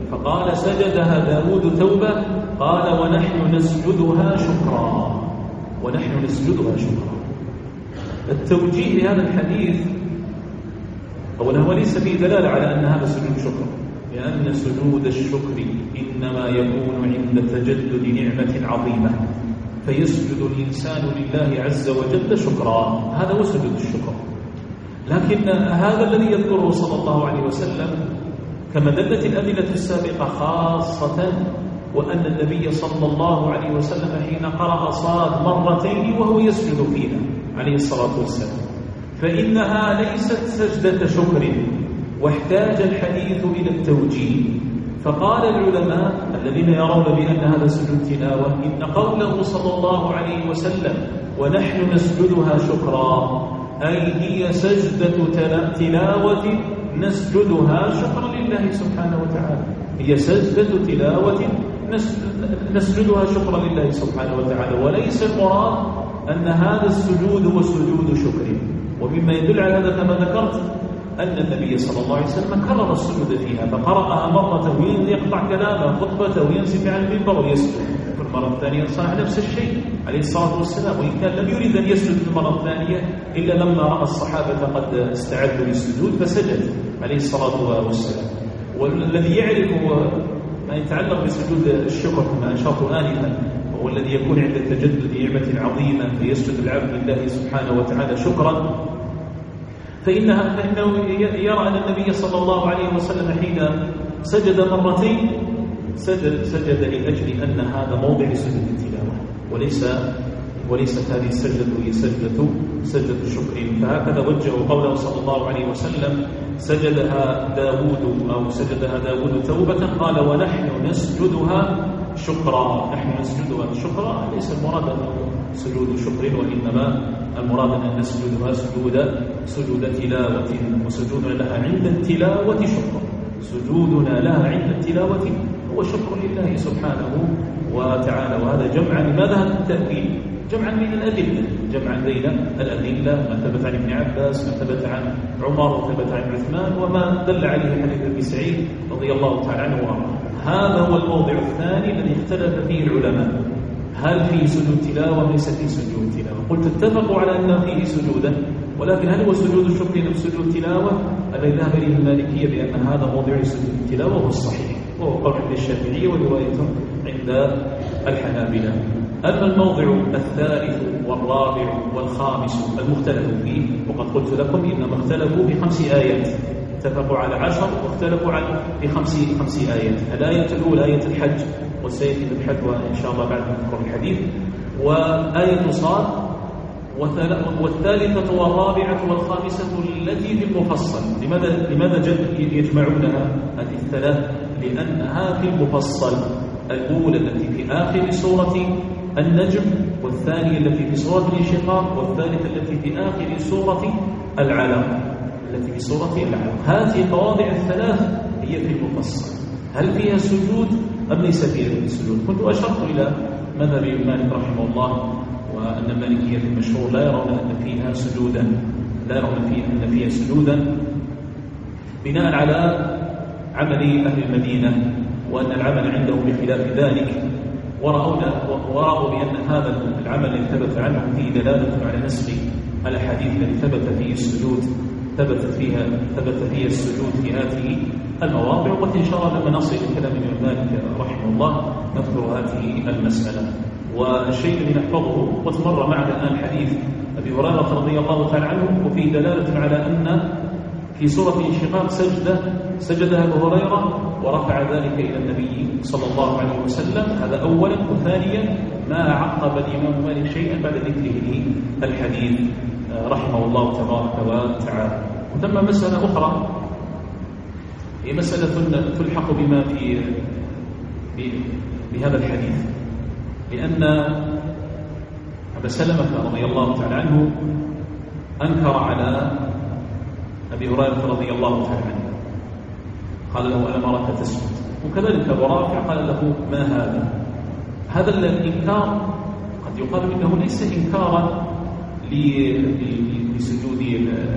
فقال سجدها داود توبة، قال ونحن نسجدها شكرا، ونحن نسجدها شكرا. التوجيه لهذا الحديث أولا هو ليس فيه دلالة على أن هذا سجود شكر، لأن سجود الشكر إنما يكون عند تجدد نعمة عظيمة، فيسجد الإنسان لله عز وجل شكرا، هذا هو سجود الشكر. لكن هذا الذي يذكره صلى الله عليه وسلم كما دلت الأدلة السابقة، خاصة وأن النبي صلى الله عليه وسلم حين قرأ صاد مرتين وهو يسجد فيها عليه الصلاة والسلام، فإنها ليست سجدة شكر، واحتاج الحديث إلى التوجيه. فقال العلماء الذين يرون بأن هذا سجود تلاوة إن قوله صلى الله عليه وسلم ونحن نسجدها شكرا أي هي سجدة تلاوة نسجدها شكرا لله سبحانه وتعالى، هي سجدة تلاوة نسجدها شكرا لله سبحانه وتعالى، وليس المراد أن هذا السجود هو سجود شكر. ومما يدل على هذا كما ذكرت أن النبي صلى الله عليه وسلم كرر السجود فيها، فقرأها مرة ويقطع كلامه خطبته وينزل عن المنبر ويسجد، في المرة الثانية صنع نفس الشيء عليه الصلاة والسلام، وإن كان لم يريد أن يسجد في المرة الثانية إلا لما رأى الصحابة قد استعدوا للسجود فسجد عليه الصلاة والسلام. والذي يعرف ما يتعلق بسجود الشكر كما أشرت آنفا هو الذي يكون عند تجدد نعمة عظيمة فيسجد العبد لله سبحانه وتعالى شكرا، فإنه يرى أن النبي صلى الله عليه وسلم حين سجد مرتين سجد لأجل أن هذا موضع سجد التلاوة، وليست هذه السجدة هي سجدة شكر. فهكذا وجهوا قوله صلى الله عليه وسلم سجدها داود توبة، قال ونحن نسجدها شكرا، نحن نسجدها شكرا، ليس المراد أنه سجود شكر، وإنما المراد أن نسجدها سجود تلاوة، وسجودنا لها عند التلاوة شكر، سجودنا لها عند التلاوة هو شكر لله سبحانه وتعالى. وهذا جمعا لماذا التأويل؟ جمعا بين الأدلة، جمعا بين الأدلة، ما ثبت عن ابن عباس، ما ثبت عن عمر، وثبت عن عثمان، وما دل عليه حديث ابن سعيد رضي الله تعالى عنه وارضاه. هذا هو الموضع الثاني الذي اختلف فيه العلماء، هل فيه سجود تلاوة ليس فيه سجود تلاوة؟ قلت اتفقوا على أن فيه سجودا، ولكن هل هو سجود شكر أم سجود تلاوة؟ الذي ذهب إليه المالكية بأن هذا موضع سجود التلاوة وهو الصحيح، وهو قول عند الشافعية ورواية عند الحنابلة. أما الموضع الثالث والرابع والخامس المختلف فيه، وقد قلت لكم إنما اختلفوا ب5 آيات، اتفقوا على 10 واختلفوا ب5 آيات. الآية الأولى آية الحج، وسيأتي بالحج إن شاء الله بعد نذكر الحديث، وآية صاد، والثالثة والرابعة والخامسة التي في المفصل. لماذا يجمعونها هذه الثلاث؟ لأنها في المفصل، الأولى التي في آخر سورة النجم، والثانية التي في سورة الانشقاق، والثالثة التي في آخر سورة العلق، هذه المواضع الثلاث هي في المفصل. هل فيها سجود أم ليس فيها سجود؟ كنت أشرت إلى مذهب مالك رحمه الله، وأن المالكية في المشهور لا يرون أن فيها سجودا، بناء على عمل أهل المدينة، وأن العمل عندهم بخلاف ذلك، ورأوا بأن هذا العمل الذي ثبت عنه فيه دلالة على نسخ الأحاديث التي ثبت فيه السجود، ثبت فيها السجود في هذه المواضع. وإن شاء الله لما نصل إلى كلام الإمام مالك رحمه الله نذكر هذه المسألة. والشيء الذي نحفظه، وتمر معنا الآن حديث أبي هريرة رضي الله تعالى عنه، وفيه دلالة على أن في سورة الانشقاق سجدها أبو هريرة ورفع ذلك إلى النبي صلى الله عليه وسلم، هذا أولا. وثانيا ما عقب الإمام مالك شيئا بعد ذكره الحديث رحمه الله تبارك وتعالى. ثم مسألة أخرى هي مسألة تلحق بما بهذا الحديث، لأن أبا سلمة رضي الله تعالى عنه أنكر على أبي هريرة رضي الله تعالى عنه، قال له ألم أراك تسجد، وكذلك أبو رافع قال له ما هذا الإنكار قد يقال إنه ليس إنكارا لسجود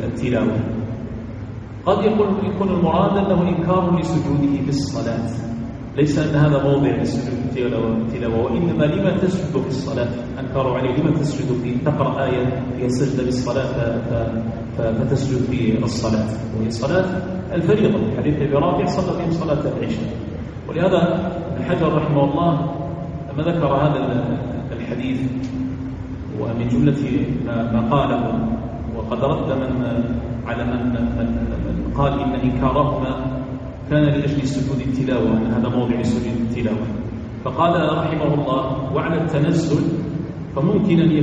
التلاوة، قد يكون المراد أنه إنكار لسجوده في الصلاة، ليس أن هذا موضع للسجود التلاوة، وإنما لما تسجد في الصلاة. أنكروا عليه لما تسجد في تقرأ آية فيها سجدة بالصلاة فتسجد في الصلاة، وهي صلاة الفريضة. في حديث أبي رافع صلى فيهم صلاة العشاء. ولهذا ابن حجر رحمه الله لما ذكر هذا الحديث ومن جملة ما قاله، وقد رد على من قال إن إنكارهما كان لأجل سجود التلاوة، أن هذا موضع لسجود التلاوة. فقال رحمه الله: وعلى التنزل فممكن أن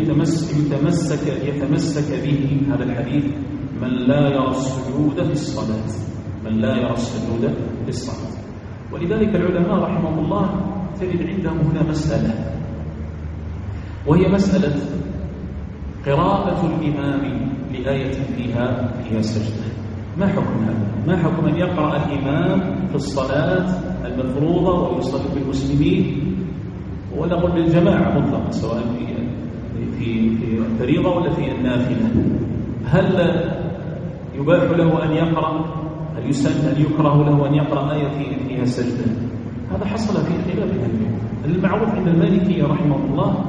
يتمسك به هذا الحديث من لا يرى السجود في الصلاة، من لا يرى السجود في الصلاة. ولذلك العلماء رحمهم الله تجد عندهم هنا مسألة، وهي مسألة قراءة الإمام لآية فيها سجدة. ما حكم هذا؟ ما حكم أن يقرأ الإمام في الصلاة المفروضة ويصلي بالمسلمين، ونقول بالجماعة مطلقا سواء في الفريضة ولا في النافلة؟ هل يباح له أن يقرأ؟ هل يكره له أن يقرأ آية فيها سجدة؟ هذا حصل في خلاف المعروف عند المالكية رحمه الله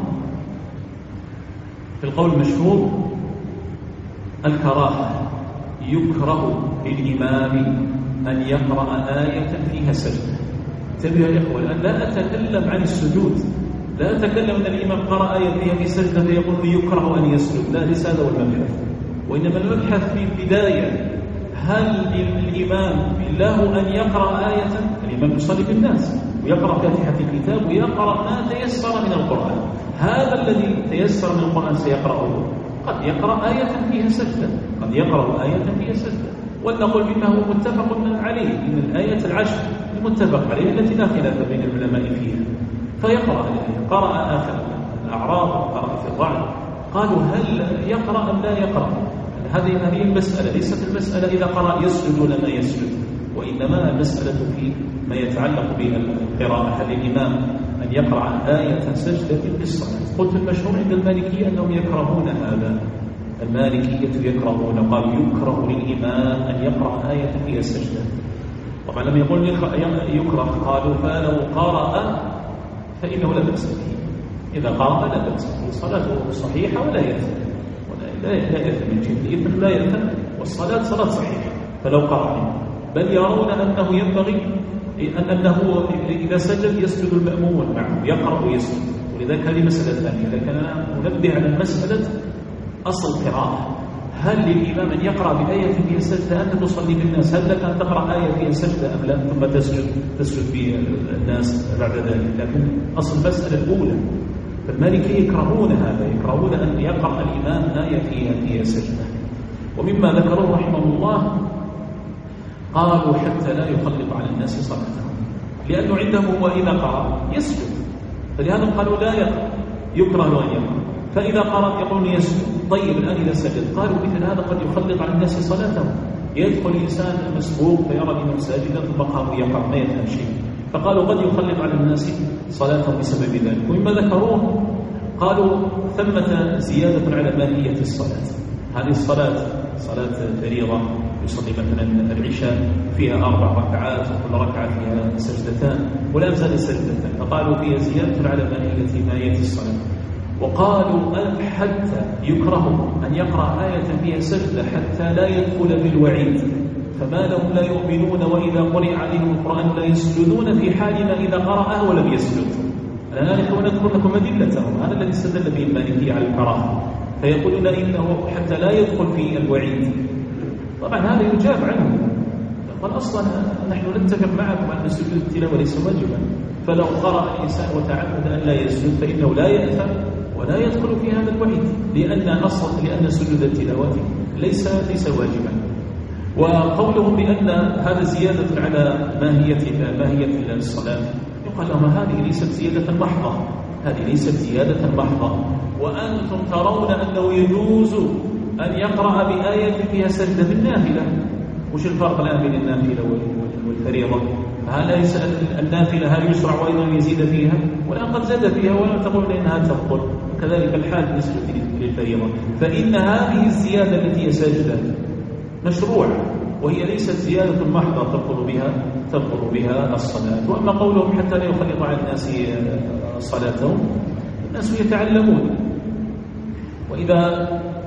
في القول المشهور الكراهة. يكره للإمام أن يقرأ آية فيها سجدة. انتبهوا يا إخوة، الآن لا أتكلم عن السجود، لا أتكلم أن الإمام قرأ آية فيها سجدة فيقول يكره أن يسجد، لا، ليس هذا هو المبحث. وإنما المبحث في البداية: هل الإمام له أن يقرأ آية؟ الإمام يصلي بالناس ويقرأ فاتحة الكتاب ويقرأ ما تيسر من القرآن. هذا الذي تيسر من القرآن سيقرأه. قد يقرأ آية فيها سجدة، قد يقرأ آية فيها سجدة، ولنقول إنه متفق عليه، إن الآية العشر المتفق عليه التي لا خلاف بين العلماء فيها. فيقرأ الآية، قرأ آخر الأعراض، قرأ في الرعد. قالوا هل يقرأ أم لا يقرأ؟ هذه المسألة ليست المسألة إذا قرأ يسجد ولا ما يسجد، وإنما المسألة في ما يتعلق بالقراءة. هل الإمام أن يقرأ آية سجدة في الصلاة؟ قلت المشهور عند المالكية أنهم يكرهون هذا. المالكية يكرهون، قالوا يكره للإمام أن يقرأ آية فيها سجدة. طبعا لما يقول يكره قالوا فلو قرأ فإنه لا بأس به. إذا قرأ لا بأس به، صلاته صحيحة ولا يأثم، لا يأثم من جهة الإثم، لا يأثم، والصلاة صلاة صحيحة. فلو قرأ، بل يرون أنه ينبغي أنه إذا سجد يسجد المأمون معه، يقرأ ويسجد. ولذلك هذه مسألة ثانية، لكن أنا أنبه على المسألة أصل قراءة. هل للإمام أن يقرأ بآية فيها سجدة؟ أنت تصلي بالناس، هل لك أن تقرأ آية فيها سجدة أم لا؟ ثم تسجد بالناس بعد ذلك. لكن أصل المسألة الأولى، فالمالكية يكرهون هذا، يكرهون أن يقرأ الإمام آية فيها سجدة. ومما ذكروه رحمه الله قالوا حتى لا يخلط على الناس صلاتهم، لأنه عندهم هو إذا قرأ يسجد، فلهذا قالوا لا يقرأ، يكره أن يقرأ. فإذا قرأ يقولون يسجد. طيب الآن إذا سجد قالوا مثل هذا قد يخلط على الناس صلاتهم، يدخل الإنسان مسبوق فيرى الإمام ساجدا ثم قام يقرأ ما يفهم شيء، فقالوا قد يخلط على الناس صلاتهم بسبب ذلك. ومما ذكروه قالوا ثمة زيادة على ماهية الصلاة. هذه الصلاة صلاة فريضة، يصلي مثلا العشاء فيها 4 ركعات وكل ركعة فيها سجدتان ولا زال سجدتان، فقالوا فيها زيادة على ماهية الصلاة. وقالوا حتى يكره أن يقرأ آية فيها سجدة حتى لا يدخل بالوعيد، فما لهم لا يؤمنون وإذا قرئ عليهم القرآن لا يسجدون في حال ما إذا قرأه ولم يسجد. الآن نحن نذكر لكم أدلتهم، هذا الذي استدل به المالكية على الكراهة، فيقولون إنه حتى لا يدخل في الوعيد. طبعا هذا يجاب عنه، قال أصلا نحن نتفق معكم أن سجود التلاوة ليس واجبا، فلو قرأ الإنسان وتعمد أن لا يسجد فإنه لا يأثم ولا يدخل في هذا الوعيد، لأن سجود التلاوة ليس واجبا. وقولهم بأن هذا زيادة على ماهية الصلاة، يقال لهم هذه ليست زيادة محضة، هذه ليست زيادة محضة، وأنتم ترون أنه يجوز أن يقرأ بآية فيها سجدة في النافلة. وش الفرق الآن بين النافلة والفريضة؟ هل النافلة هل يشرع أيضا يزيد فيها؟ والآن قد زاد فيها ولا تقول إنها تبطل، وكذلك الحال بالنسبة للفريضة. فإن هذه الزيادة التي هي ساجدة مشروعة، وهي ليست زيادة محضة تبطل بها الصلاة. وأما قولهم حتى لا يخلط على الناس صلاتهم، الناس يتعلمون، وإذا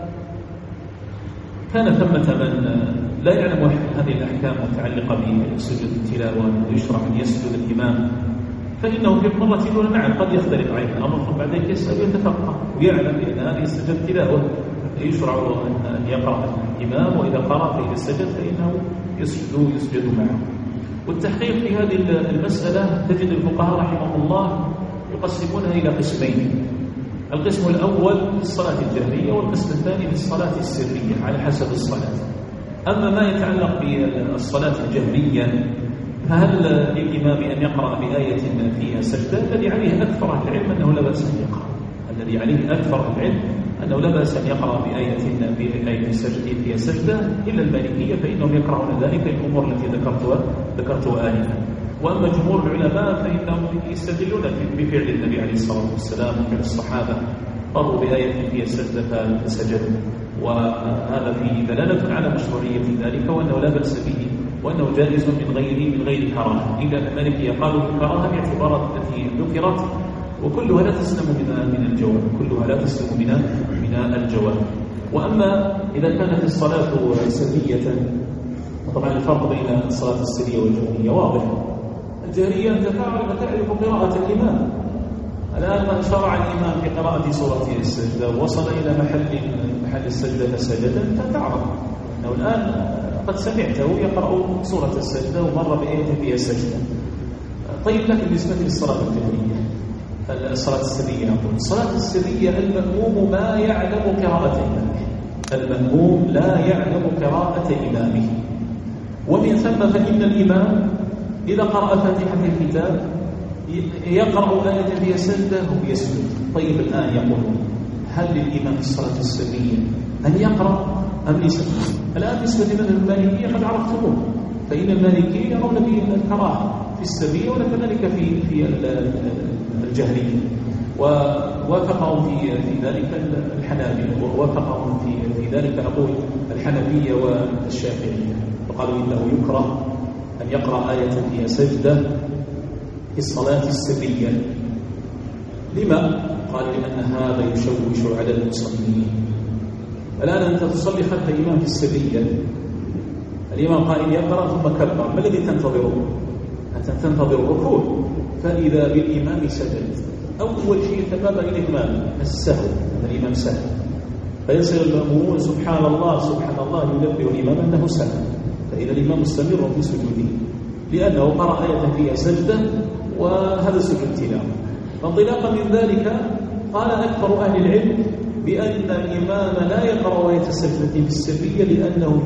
كان ثمة من لا يعلم هذه الأحكام المتعلقة بسجود التلاوة ويشرع أن يسجد الإمام، فإنه في مرة دون نعم قد يختلف عليه الأمر، ثم بعد يسأل يتفقه ويعلم بأن هذه سجد تلاوة يشرع أن يقرأ الإمام، وإذا قرأ فإذا سجد فإنه يسجد معه. والتحقيق في هذه المسألة تجد الفقهاء رحمهم الله يقسمونها إلى قسمين: القسم الأول في الصلاة الجهرية، والقسم الثاني في الصلاة السرية على حسب الصلاة. أما ما يتعلق بالصلاة الجهرية فهل للإمام أن يقرأ بآية فيها سجدة؟ الذي عليه أكثر العلم أنه لا بأس أن يقرأ، الذي عليه أكثر العلم أنه لا بأس أن يقرأ بآية سجدة فيها سجدة، إلا المالكية فإنهم يقرأون ذلك الأمور التي ذكرتها آنفا. وأما جمهور العلماء فإنهم يستدلون بفعل النبي عليه الصلاة والسلام وفعل الصحابة، قرأوا بآية فيها سجدة فسجدوا، وهذا فيه دلالة على مشروعية ذلك وأنه لا بأس به وأنه جائز من غير كراهة. إلا المالكية قالوا بالكراهة باعتبارات التي ذكرت، وكلها لا تسلم من الجواب، كلها لا تسلم من الجواب. وأما إذا كانت الصلاة سرية، طبعا الفرق بين الصلاة السرية والجهرية واضح. الجهرية أنت تعرف قراءة الإمام. الآن شرع الإمام في قراءة سورة السجدة ووصل إلى محل السجدة فسجد، أنت تعرف أنه الآن قد سمعته يقرأ سورة السجدة ومر بآية فيها سجدة. طيب، لكن بالنسبة للصلاة الجهرية، الصلاة السرية نقول الصلاة السرية المأموم ما يعلم قراءة إمامه، المأموم لا يعلم قراءة إمامه، ومن ثم فإن الإمام إذا قرأ فاتحة الكتاب يقرأ آية فيها سجدة ويسجد. طيب، الآن يقولون هل للإمام الصلاة السرية أن يقرأ أم ليس؟ الآن بالنسبة لمذهب المالكية قد عرفتموه، فإن المالكية يرون بالكراهة في السرية وكذلك في الجهرية، ووافقهم في ذلك الحنابلة، ووافقهم في ذلك أقول الحنفية والشافعية، فقالوا إنه يكره أن يقرأ آية فيها سجدة في الصلاة السرية. لما؟ قال لأن هذا يشوش على المصلين. الآن أنت تصلي خلف الإمام في السرية، الإمام قائم يقرأ ثم كبر، ما الذي تنتظره؟ أنت تنتظر الركوع، فإذا بالإمام سجد أول شيء تبادر إليه السهو، الإمام سهل، فيصل المأمومون سبحان الله سبحان الله ينبه الإمام أنه سهل، فإذا الإمام مستمر في سجوده لأنه قرأ آية فيها سجدة وهذا سجود تلاوة. فانطلاقا من ذلك قال أكثر أهل العلم بأن الإمام لا يقرأ آية السجدة في السرية لأنه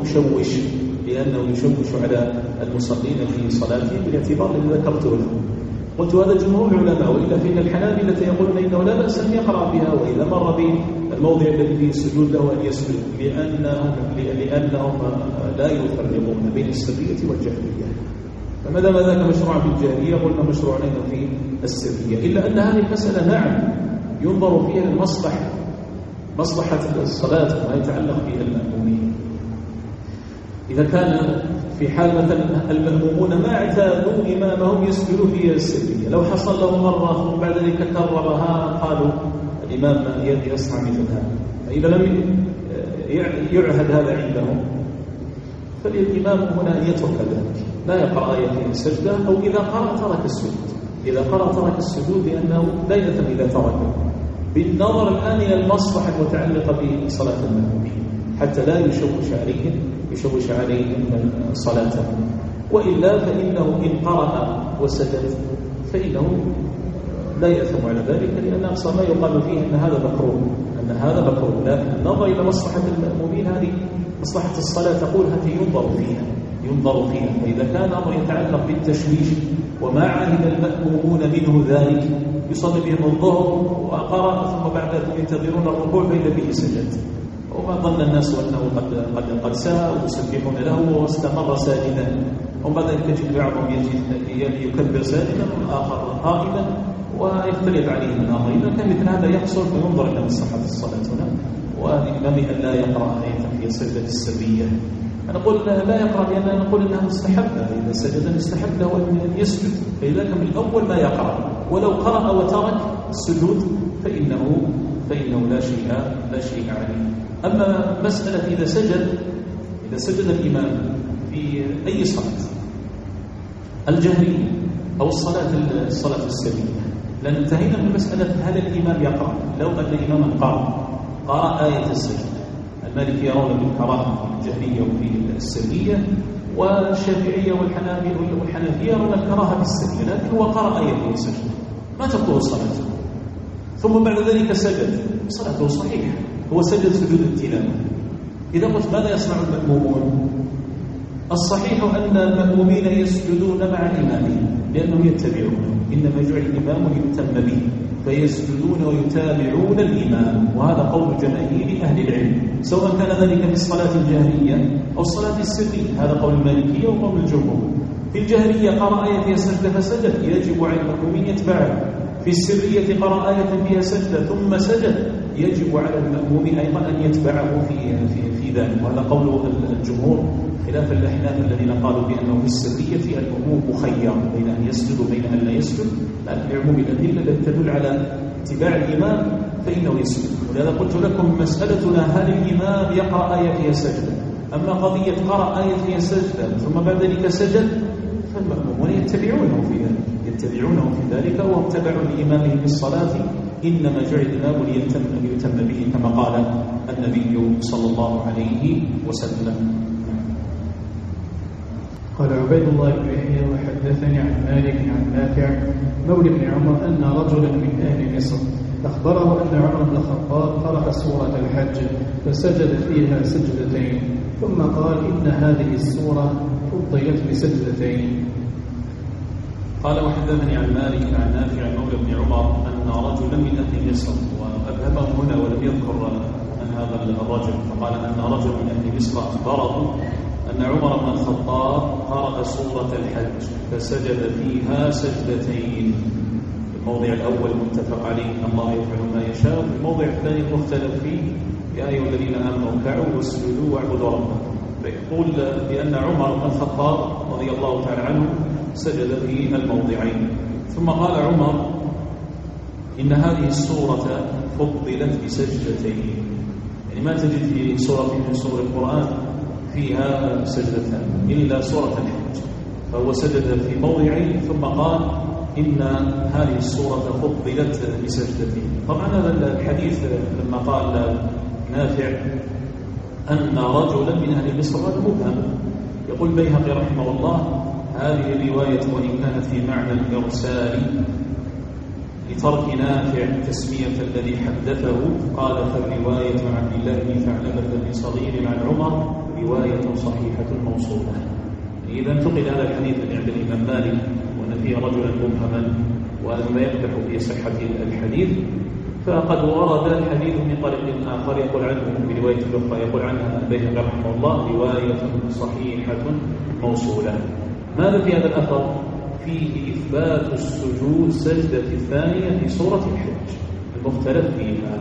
يشوش على المصلين في صلاتهم بالاعتبار الذي ذكرته لهم. قلت هذا جمهور العلماء، وإلا فإن الحنابلة يقولون إنه لا بأس أن يقرأ بها، وإذا مر بالموضع الذي فيه السجود له أن يسجد، لأنهم لا يفرقون بين السرية والجهرية. فما دام ذاك مشروع في الجهرية قلنا مشروع أيضا في السرية، إلا أن هذه المسألة نعم ينظر فيها المصلحة، مصلحة الصلاة وما يتعلق بها المأمومين. إذا كان في حال مثلا المأمومون ما اعتادوا إمامهم يسجدوا في السرية، لو حصل له مرة ثم بعد ذلك كررها قالوا الإمام يصنع مثل هذا، فإذا لم يعهد هذا عندهم فالإمام هنا أن يترك ذلك، لا يقرأ آية في السجدة، أو إذا قرأ ترك السجود، إذا قرأ ترك السجود لأنه لا يأثم إذا تركه، بالنظر الآن إلى المصلحة المتعلقة بصلاة المأمومين حتى لا يشوش عليهم صلاتهم. وإلا فإنه إن قرأ وسجد فإنه لا يأثم على ذلك، لأن أقصى ما يقال فيه أن هذا مكروه، لكن النظر إلى مصلحة المأمومين هذه مصلحة الصلاة تقول هذه ينظر فيها. فإذا كان أمر يتعلق بالتشويش وما عهد المأمومون منه ذلك، يصلي بهم الظهر وقرأ ثم بعد ذلك ينتظرون الركوع فإذا به سجد، وما ظن الناس أنه قد ساء ويسبحون له واستمر ساجدا، وبعد ذلك تجد بعضهم يكبر ساجدا والآخر قائما ويختلف عليهم الأمر. إذا كان مثل هذا يحصل فينظر إلى مصلحة الصلاة هنا، وينبغي أن لا يقرأ آية في السجدة السرية. نقول لا يقرأ لأننا نقول إنها مستحبة، إذا سجد مستحب له أن يسجد، فإذا من الأول ما يقرأ، ولو قرأ وترك السجود فإنه لا شيء عليه. أما مسألة إذا سجد الإمام في أي صلاة، الجهرية أو الصلاة السرية، لأن انتهينا من مسألة هل الإمام يقرأ. لو أن الإمام قرأ آية السجد، المالك يرون بالكراهة في الجهرية وفي السرية، والشافعية والحنفية يرون الكراهة في السرية، لكن هو قرأ آية السجد ما تبطل صلاته، ثم بعد ذلك سجد، صلاته صحيحة، هو سجد سجود التلاوة. إذا قلت ماذا يصنع المأمومون؟ الصحيح أن المأمومين يسجدون مع الإمام لأنهم يتبعون، إنما جعل الإمام يتم به، فيسجدون ويتابعون الإمام، وهذا قول جماهير أهل العلم، سواء كان ذلك في الصلاة الجهرية أو الصلاة السرية، هذا قول المالكية وقول الجمهور. في الجهرية قرأ آية فيها سجدة فسجد، يجب على المأمومين يتبعه. في السرية قرأ آية فيها سجدة ثم سجد، يجب على المأموم أيضا أن يتبعه في ذلك، وهذا قول الجمهور خلاف الأحناف الذين قالوا بأنه في السرية المأموم مخير بين أن يسجد وبين أن لا يسجد، لكن عموم الأدلة التي تدل على اتباع الإمام فإنه يسجد. ولهذا قلت لكم مسألتنا هل الإمام يقرأ آية فيها سجدة، أما قضية قرأ آية فيها سجدة ثم بعد ذلك سجد، فالمأمومون يتبعونه في ذلك وهم تبعوا لإمامهم بالصلاة، إنما جعل الإمام ليتم به كما قال النبي صلى الله عليه وسلم. قال عبيد الله بن يحيى وحدثني عن مالك عن نافع مولى بن عمر أن رجلا من أهل مصر أخبره أن عمر بن الخطاب قرأ سورة الحج فسجد فيها سجدتين، ثم قال إن هذه السورة فضلت بسجدتين. قال وحدثني عن مالك عن نافع مولى بن عمر أن رجلا من أهل مصر، وأبهمه هنا ولم يذكر من هذا الرجل، فقال أن رجل من أهل مصر أخبره أن عمر بن الخطاب قرأ سورة الحج فسجد فيها سجدتين. الموضع الأول متفق عليه أن الله يفعل ما يشاء، الموضع الثاني مختلف فيه يا أيها الذين آمنوا اركعوا واسجدوا واعبدوا ربكم، فيقول بأن عمر بن الخطاب رضي الله تعالى عنه سجد في الموضعين. ثم قال عمر إن هذه السورة فضلت بسجدتين، يعني ما تجد في سورة من سور القرآن فيها سجدتان إلا سورة الحج، فهو سجد في موضعين ثم قال إن هذه السورة فضلت بسجدتين. طبعا هذا الحديث لما قال نافع أن رجلا من أهل مصر هذا مبهم. يقول البيهقي رحمه الله هذه الرواية وإن كانت في معنى الإرسال لترك نافع تسمية الذي حدثه، قال فالرواية عن عبد الله بن ثعلبة بن صغير عن عمر رواية صحيحة موصولة. إذا انتقل هذا الحديث من عند الإمام مالك وأن فيه رجلا مبهما وأنه لا يقدح في صحة الحديث، فقد ورد الحديث من طريق آخر يقول عنه برواية أخرى يقول عنها البيهقي رحمه الله رواية صحيحة موصولة. ماذا في هذا الأثر؟ فيه إثبات السجود سجدة الثانية في سورة الحج المختلف فيها.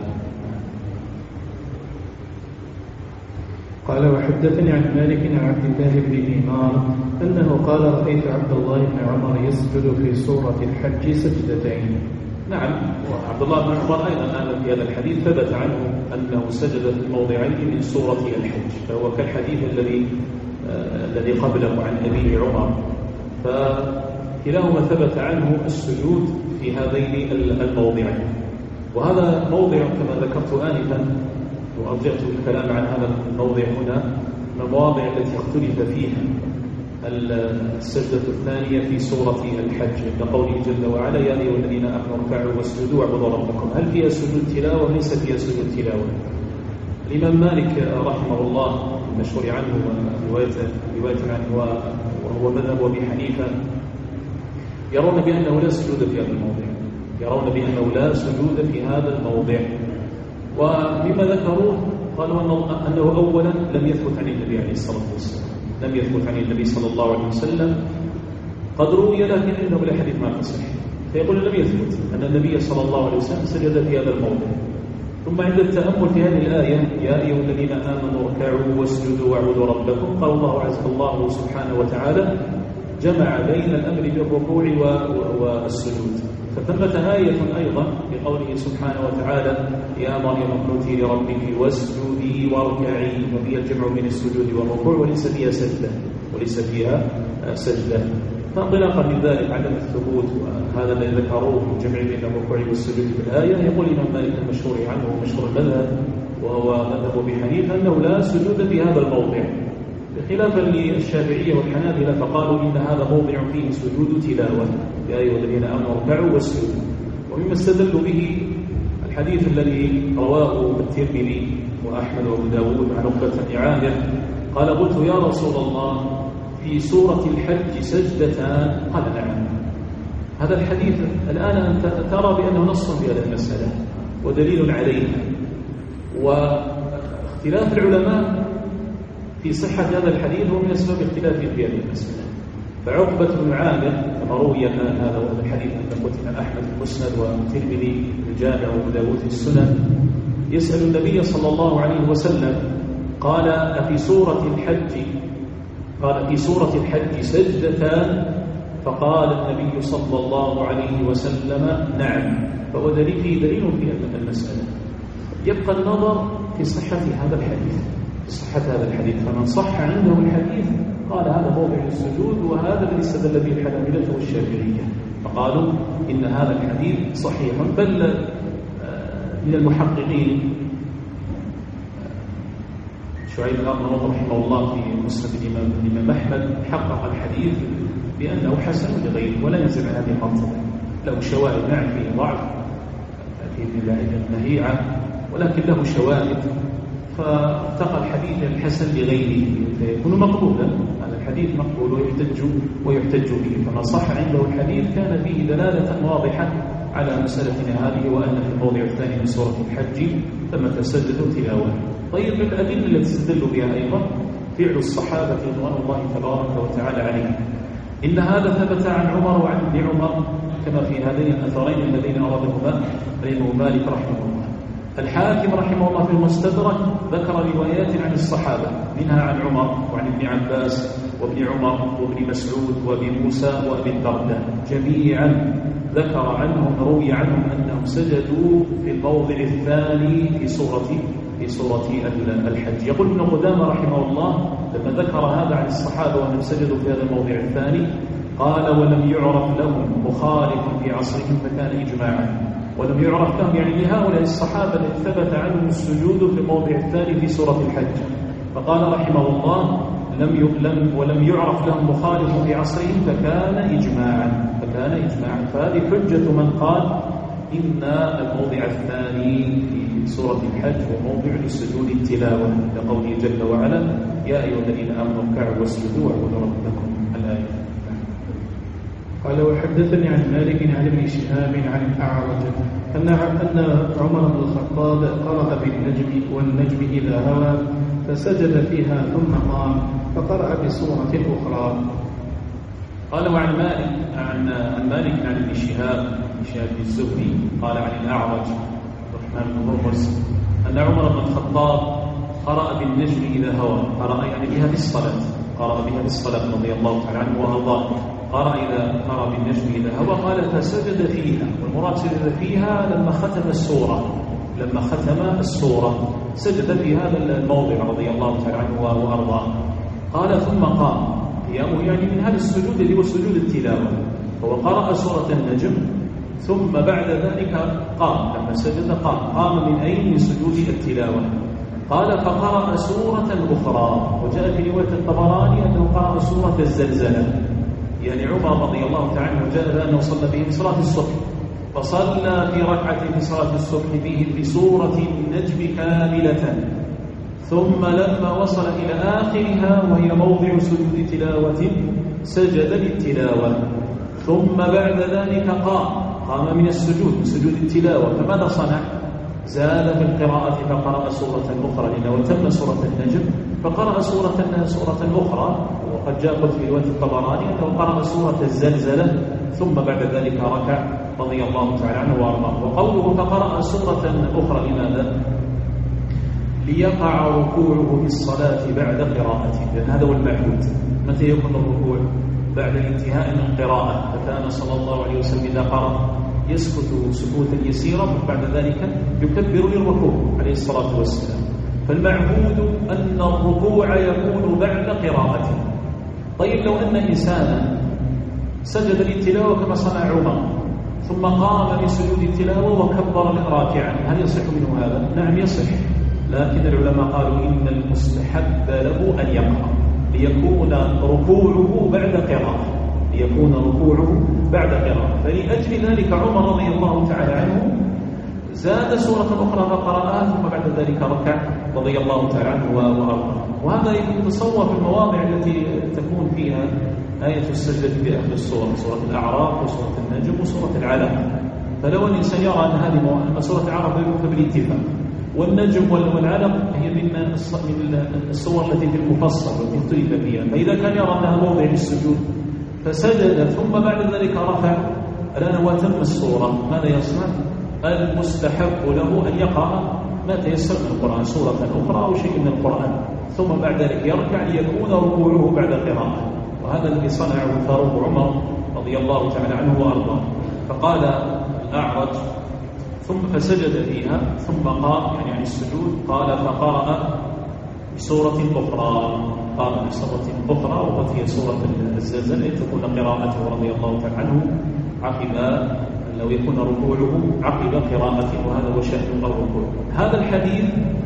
قال وحدثني عن مالك عن عبد الله بن دينار أنه قال رأيت عبد الله بن عمر يسجد في سورة الحج سجدتين. نعم، وعبد الله بن عمر أيضا في هذا الحديث ثبت عنه أنه سجد في الموضعين من سورة الحج، فهو كالحديث الذي قبله عن أبي عمر، فكلاهما ثبت عنه السجود في هذين الموضعين. وهذا موضع كما ذكرت آنفا وأرجعت الكلام عن هذا الموضع هنا من المواضع التي اختلف فيها السجدة الثانية في سورة الحج عند قوله جل وعلا يا أيها الذين آمنوا اركعوا واسجدوا واعبدوا ربكم، هل فيها سجود تلاوة ليس فيها سجود تلاوة؟ الإمام مالك رحمه الله المشهور عنه رواية عنه وهو مذهب أبي حنيفة يرون بأنه لا سجود في هذا الموضع، يرون بأنه لا سجود في هذا الموضع. وبما ذكروه قالوا أنه أولا لم يثبت عن النبي عليه الصلاة والسلام، لم يثبت عن النبي صلى الله عليه وسلم، قد روي لكن إنه الحديث ما تصح، فيقول لم يثبت أن النبي صلى الله عليه وسلم سجد في هذا الموضع. ثم عند التأمل في هذه الآية يا أيها الذين آمنوا اركعوا واسجدوا واعبدوا ربكم، قال الله سبحانه وتعالى جمع بين الأمر بالركوع والسجود. فثمة آية أيضا بقوله سبحانه وتعالى يا مريم اقنتي لربك واسجدي واركعي، وهي الجمع بين السجود والركوع وليس فيها سجدة. فانطلاقا من ذلك عدم الثبوت وهذا الذي ذكروه من جمع بين الركوع والسجود في الآية، يقول الإمام مالك المشهور عنه ومشهور المذهب وهو مذهب أبي حنيفة أنه لا سجود في هذا الموضع، خلافا للشافعية والحنابلة فقالوا إن هذا موضع فيه سجود تلاوة يا أيها الذين آمنوا اركعوا واسجدوا. ومما استدلوا به الحديث الذي رواه الترمذي وأحمد وأبو داود عن عقبة بن عامر قال قلت يا رسول الله في سورة الحج سجدتان؟ قال نعم. هذا الحديث الآن أنت ترى بأنه نص في هذه المسألة ودليل عليها، واختلاف العلماء في صحة هذا الحديث هو من أسباب اختلافهم في هذه المسألة. فعقبة بن عامر كما روي هذا الحديث عند قتل أحمد في المسند والترمذي في الجامع وأبو داود في السنن يسأل النبي صلى الله عليه وسلم قال في سورة الحج سجدتان؟ فقال النبي صلى الله عليه وسلم نعم. فهو دليل في المسألة. يبقى النظر في صحة هذا الحديث، فمن صح عنده الحديث قال هذا موضع السجود، وهذا الذي استدل به الحنابلة والشافعية فقالوا إن هذا الحديث صحيح. بل من المحققين شعيب بن أرناؤوط رحمه الله في مسند الإمام أحمد حقق الحديث بأنه حسن لغيره ولا ينزل عن هذه المنطقة، له شواهد نعم فيه ضعف في النهي عنه ولكن له شواهد، فارتقى الحديث الحسن لغيره فيكون مقبولا. هذا الحديث مقبول ويحتج به، فمن صح عنده الحديث كان فيه دلالة واضحة على مسألتنا هذه، وأن في الموضع الثاني من سورة الحج ثم تسجدوا تلاوة. طيب من الأدلة التي تستدل بها أيضا فعل الصحابة رضوان الله تبارك وتعالى عليهم. إن هذا ثبت عن عمر وعن ابن عمر كما في هذين الأثرين الذين أوردهما الإمام مالك رحمه الله. الحاكم رحمه الله في المستدرك ذكر روايات عن الصحابة منها عن عمر وعن ابن عباس وابن عمر وابن مسعود وابي موسى وابي الدرداء جميعا ذكر عنهم روي عنهم أنهم سجدوا في الموضع الثاني في سورة الحج. يقول ابن قدامة رحمه الله لما ذكر هذا عن الصحابة وأنهم سجدوا في هذا الموضع الثاني قال ولم يعرف لهم مخالف في عصرهم فكان إجماعا. ولم يعرف لهم يعني لهؤلاء الصحابة الذين ثبت عنهم السجود في الموضع الثاني في سورة الحج. فقال رحمه الله ولم يعرف لهم مخالف في عصرهم فكان إجماعا. فهذه حجة من قال إن الموضع الثاني في سورة الحج هو موضع لسجود التلاوة لقوله جل وعلا يا أيها الذين آمنوا اركعوا واسجدوا واعبدوا ربكم الآية. قال وحدثني عن مالك عن ابن شهاب عن الأعرج أن عمر بن الخطاب قرأ بالنجم والنجم إذا هوى فسجد فيها ثم قام فقرأ بسورة أخرى. قال وعن مالك عن ابن شهاب الزهري قال عن الأعرج الرحمن بن هرمز أن عمر بن الخطاب قرأ بالنجم إذا هوى، قرأ يعني بها بالصلاة رضي الله تعالى عنه وأرضاه. قرأ بالنجم إذا هوى قال فسجد فيها، والمراد سجد فيها لما ختم السورة سجد في هذا الموضع رضي الله تعالى عنه وأرضاه. قال ثم قام، قيامه يعني من هذا السجود اللي هو سجود التلاوة، هو قرأ سورة النجم ثم بعد ذلك قام، لما سجد قام من أين؟ من سجود التلاوة. قال فقرأ سورة أخرى، وجاء في رواية الطبراني أنه قرأ سورة الزلزلة. يعني عمر رضي الله تعالى عنه جاء أنه صلى بهم صلاة الصبح، فصلى في ركعة في صلاة الصبح بهم بسورة النجم كاملة، ثم لما وصل إلى آخرها وهي موضع سجود تلاوة سجد للتلاوة، ثم بعد ذلك قام من سجود التلاوة. فماذا صنع؟ زاد في القراءة فقرأ سورة أخرى، لأنه تم سورة النجم فقرأ سورة أخرى. وقد جاء في رواية الطبراني أنه قرأ سورة الزلزلة ثم بعد ذلك ركع رضي الله تعالى عنه وارضاه. وقوله فقرأ سورة أخرى لماذا؟ ليقع ركوعه في الصلاة بعد قراءته، لأن هذا هو المعهود. متى يكون الركوع؟ بعد الانتهاء من القراءة، فكان صلى الله عليه وسلم إذا قرأ يسكت سكوتا يسيرا وبعد ذلك يكبر للركوع عليه الصلاة والسلام. فالمعهود أن الركوع يكون بعد قراءته. طيب لو أن إنسانا سجد للتلاوة كما صنع عمر ثم قام لسجود التلاوة وكبر راكعا، هل يصح منه هذا؟ نعم يصح، لكن العلماء قالوا إن المستحب له أن يقرأ ليكون ركوعه بعد قراءة، ليكون ركوعه بعد قراءة. فلأجل ذلك عمر رضي الله تعالى عنه زاد سورة أخرى فقرأها ثم بعد ذلك ركع رضي الله تعالى عنه وأرضاه. وهذا يتصور في المواضع التي تكون فيها آية السجدة في آخر السورة، سورة الأعراف وسورة النجم وسورة العلق. فلو الإنسان يرى أن هذه سورة الأعراف بالاتفاق، والنجم والعلق هي من الصور التي في المفصل والتي اختلف فيها، فإذا كان يرى أنها موضع للسجود فسجد ثم بعد ذلك رفع الآن وتم الصورة، ماذا يصنع؟ المستحب له أن يقرأ ما تيسر من القرآن، سورة أخرى أو شيء من القرآن، ثم بعد ذلك يركع ليكون ركوعه بعد قراءة. وهذا الذي صنعه فاروق عمر رضي الله تعالى عنه وأرضاه. فقال الأعرج ثم فسجد فيها ثم قام يعني عن السجود، قال فقرأ بسورة أخرى، قام بسورة أخرى وهي سورة الزلزال التي تكون قراءته رضي الله تعالى عنه عقب لو يكون ركوعه عقب قراءته، وهذا هو شأن الركوع. هذا الحديث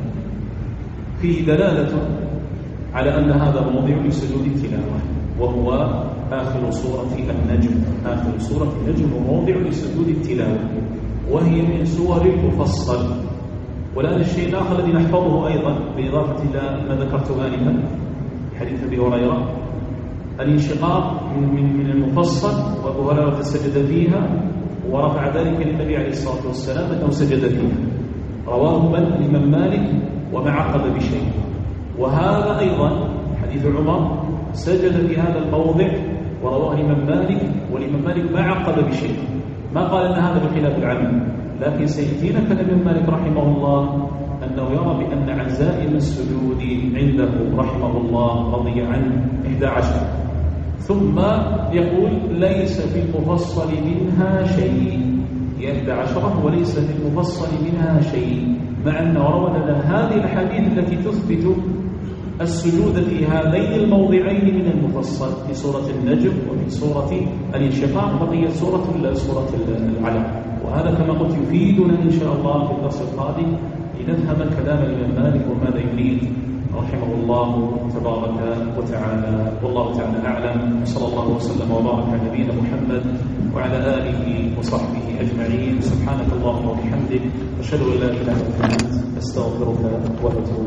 فيه دلالة على أن هذا موضع لسجود التلاوة، وهو آخر سورة النجم. آخر سورة النجم موضع لسجود التلاوة، وهي من سور المفصل. والآن الشيء الآخر الذي نحفظه أيضا بإضافة إلى ما ذكرته آنفا حديث أبي هريرة، الانشقاق من المفصل، وأبو هريرة سجد فيها ورفع ذلك للنبي عليه الصلاة والسلام أنه سجد فيها، رواه الإمام مالك وما عقب بشيء. وهذا أيضا حديث عمر سجد في هذا الموضع ورواه الإمام مالك، والإمام مالك ما عقب بشيء، ما قال أن هذا بخلاف العمل، لكن سيأتينا كان الإمام مالك رحمه الله أنه يرى بأن عزائم السجود عنده رحمه الله رضي عنه 11، ثم يقول ليس في المفصل منها شيء، 11 وليس في المفصل منها شيء، مع أنه روى لنا هذه الحديث التي تثبت السجود في هذين الموضعين من المفصل، في سورة النجم وفي سورة الانشقاق، بقيت سورة العلق. وهذا كما قلت يفيدنا إن شاء الله في الدرس القادم لنفهم كلام الإمام مالك وماذا يريد رحمه الله تبارك وتعالى. والله تعالى أعلم، وصلى الله وسلم وبارك على نبينا محمد وعلى آله وصحبه أجمعين. سبحانك اللهم وبحمدك، أشهد أن لا إله إلا أنت، أستغفرك وأتوب